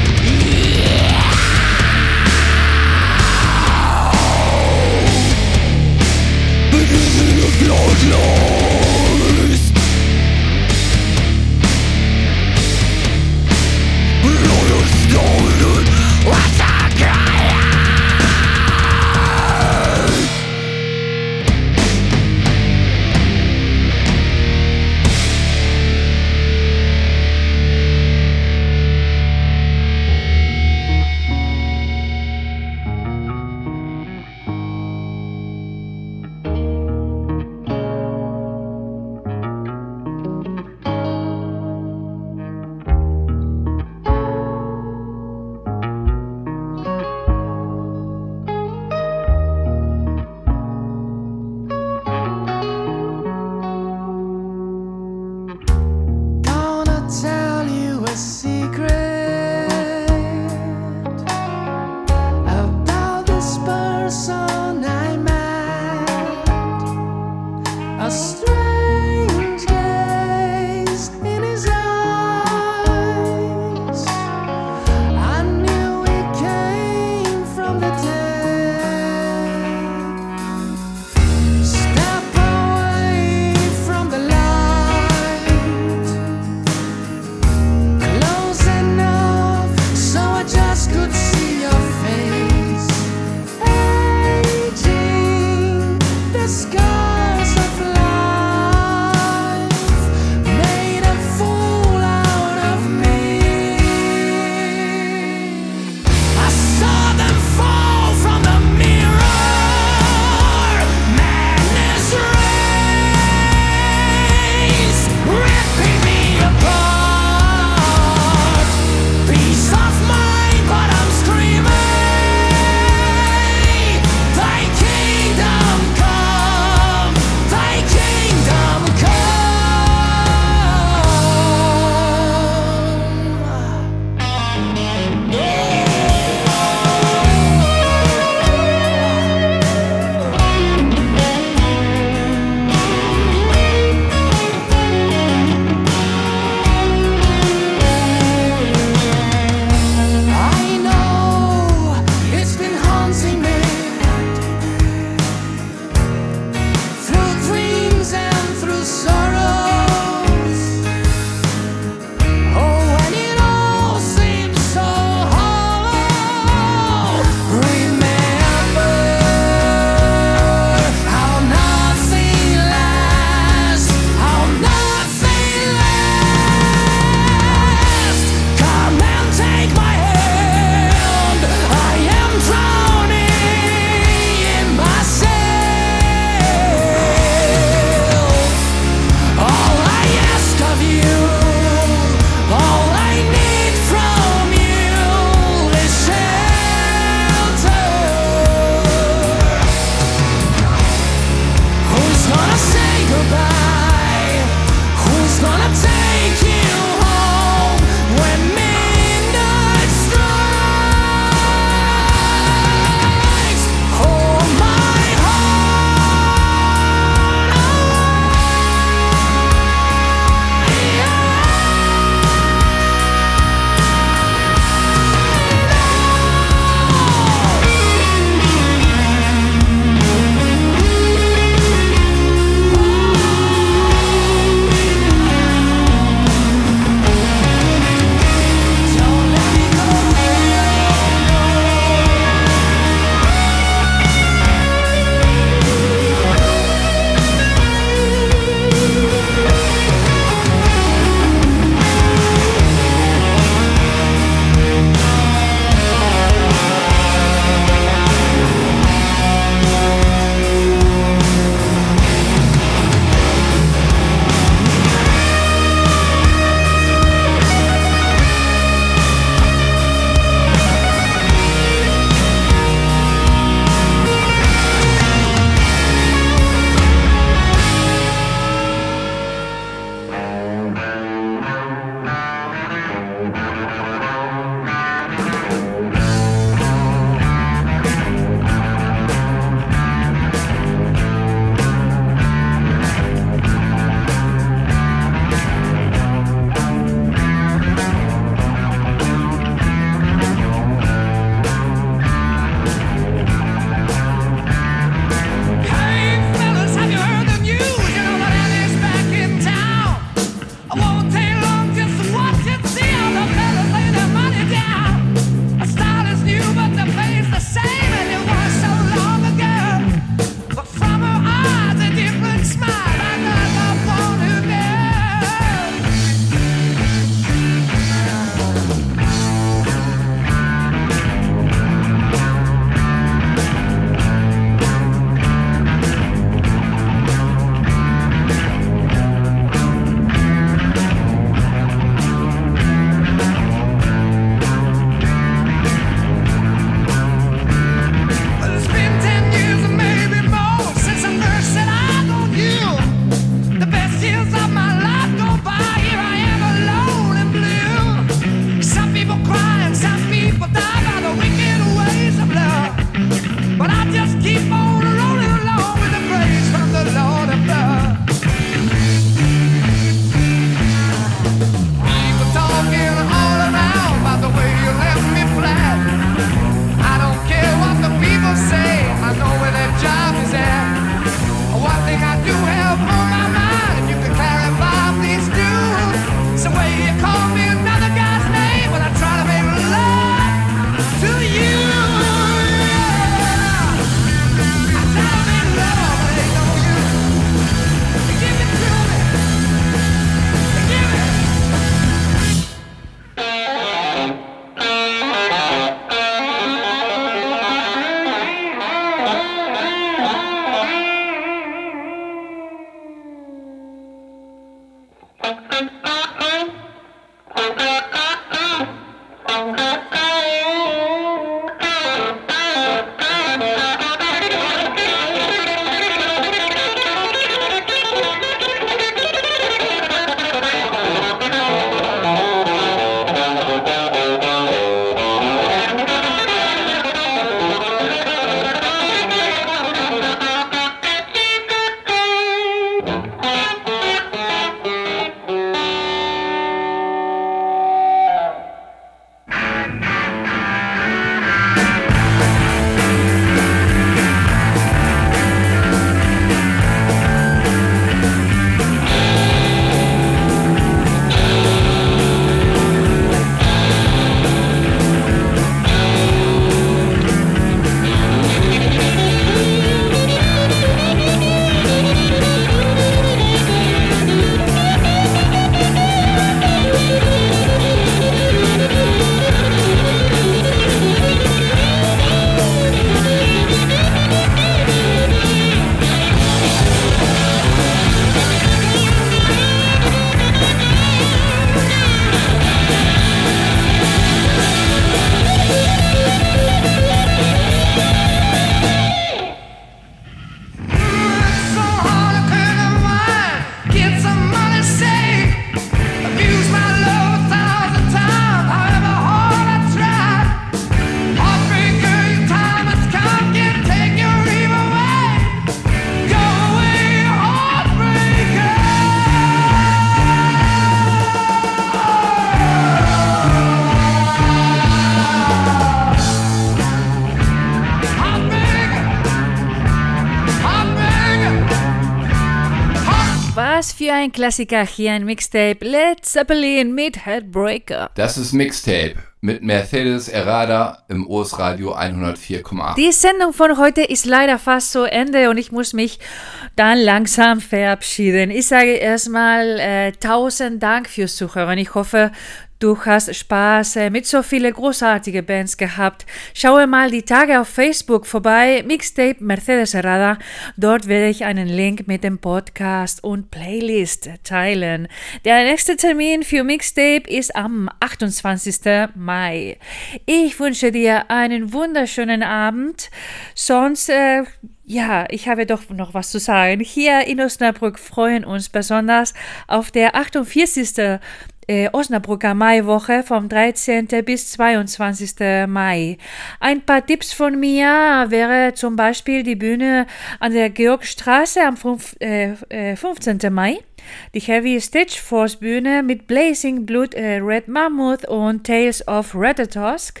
Was für ein Klassiker hier ein Mixtape. Led Zeppelin mit Heartbreaker. Das ist Mixtape mit Mercedes Errada im O S Radio hundertvier Komma acht. Die Sendung von heute ist leider fast zu Ende und ich muss mich dann langsam verabschieden. Ich sage erstmal äh, tausend Dank fürs Zuhören. Ich hoffe, du hast Spaß äh, mit so vielen großartigen Bands gehabt. Schaue mal die Tage auf Facebook vorbei, Mixtape Mercedes Errada. Dort werde ich einen Link mit dem Podcast und Playlist teilen. Der nächste Termin für Mixtape ist am achtundzwanzigsten Mai. Ich wünsche dir einen wunderschönen Abend. Sonst, äh, ja, ich habe doch noch was zu sagen. Hier in Osnabrück freuen uns besonders auf der achtundvierzigsten Äh, Osnabrücker Maiwoche vom dreizehnten bis zweiundzwanzigsten Mai. Ein paar Tipps von mir wäre zum Beispiel die Bühne an der Georgstraße am fünfzehnten Mai, die Heavy Stitch Force Bühne mit Blazing Blood, äh, Red Mammoth und Tales of Ratatosk.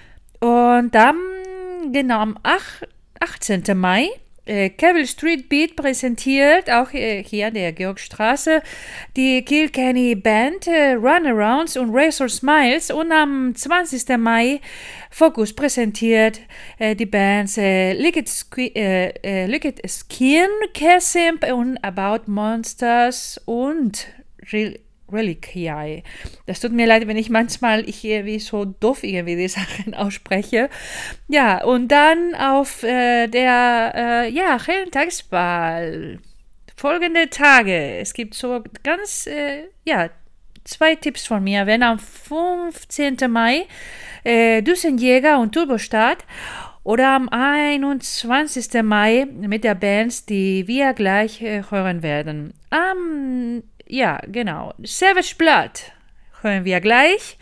Und dann, genau, am achtzehnten Mai, Äh, Cavill Street Beat präsentiert, auch äh, hier an der Georgstraße, die Kilkenny Band, äh, Runarounds und Razor Smiles, und am zwanzigsten Mai Focus präsentiert äh, die Bands äh, Liquid, Sque- äh, äh, Liquid Skin, Casimp und About Monsters und Real Reliquiae. Das tut mir leid, wenn ich manchmal ich irgendwie so doof irgendwie die Sachen ausspreche. Ja, und dann auf äh, der äh, ja, Hellentagsball folgende Tage. Es gibt so ganz, äh, ja, zwei Tipps von mir. Wenn am fünfzehnten Mai äh, Düsenjäger und Turbostadt oder am einundzwanzigsten Mai mit der Band, die wir gleich äh, hören werden. Am Ja, genau. Savage Blood hören wir gleich.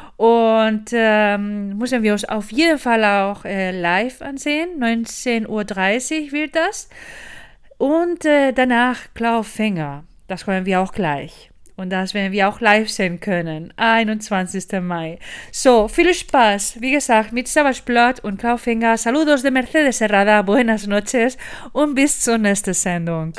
Und ähm, müssen wir uns auf jeden Fall auch äh, live ansehen. neunzehn Uhr dreißig wird das. Und äh, danach Clawfinger. Das hören wir auch gleich. Und das werden wir auch live sehen können. einundzwanzigsten Mai. So, viel Spaß. Wie gesagt, mit Savage Blood und Clawfinger. Saludos de Mercedes Errada. Buenas noches. Und bis zur nächsten Sendung.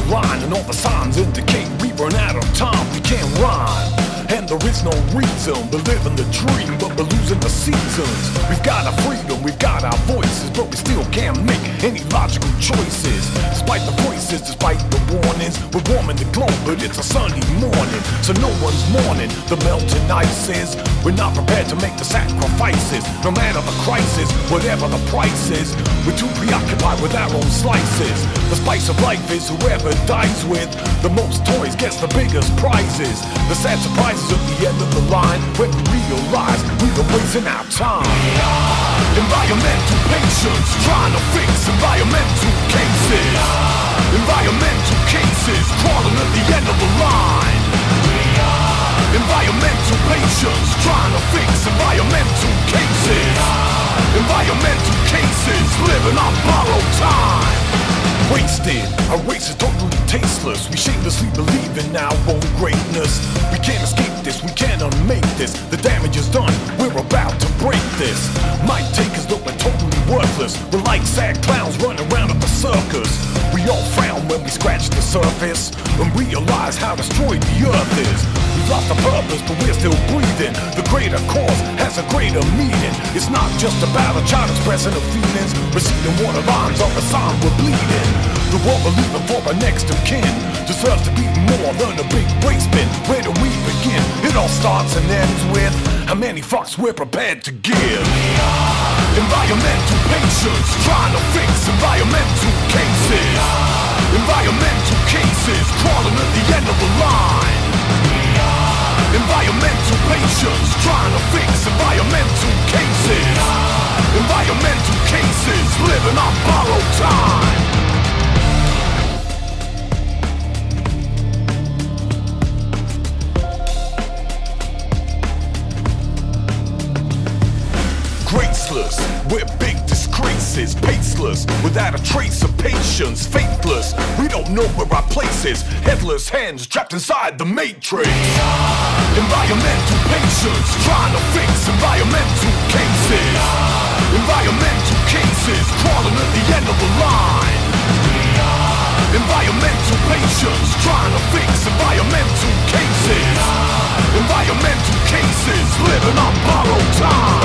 line, and all the signs indicate we run out of time. We can't rhyme, and there is no reason. We're living the dream, but we're losing the seasons. We've got our freedom, we've got our voices, but we still can't make any logical choices. Despite the voices, despite the warnings, we're warming the globe, but it's a sunny morning, so no one's mourning the melting ices. We're not prepared to make the sacrifices, no matter the crisis, whatever the price is. We're too preoccupied with our own slices. The spice of life is whoever dies with the most toys gets the biggest prizes. The sad surprise is at the end of the line when we realize we've been wasting our time. Environmental patience, trying to fix environmental cases. Environmental cases, crawling at the end of the line. Environmental patience, trying to fix environmental cases. Environmental cases, living on borrowed time. Wasted, our race is totally tasteless. We shamelessly believe in our own greatness. We can't escape this, we can't unmake this. The damage is done, we're about to break this. Might take us though we're totally worthless. We're like sad clowns running around at the circus. We all frown when we scratch the surface and realize how destroyed the earth is. We've lost our purpose, but we're still breathing. The greater cause has a greater meaning. It's not just about a child expressing her feelings. Receding water lines are a sign we're bleeding. The world we're leaving for our next of kin deserves to be more than a big waste bin. Where do we begin? It all starts and ends with how many fucks we're prepared to give. Environmental patience, trying to fix environmental cases. Environmental cases, crawling at the end of the line. Environmental patience, trying to fix environmental cases. Environmental cases, living on borrowed time. Graceless, we're big disgraces, paceless, without a trace of patience, faithless. We don't know where our place is, headless hands trapped inside the matrix. Environmental patience, trying to fix environmental cases. Environmental cases, crawling at the end of the line. Environmental patience, trying to fix environmental cases. Environmental cases, living on borrowed time.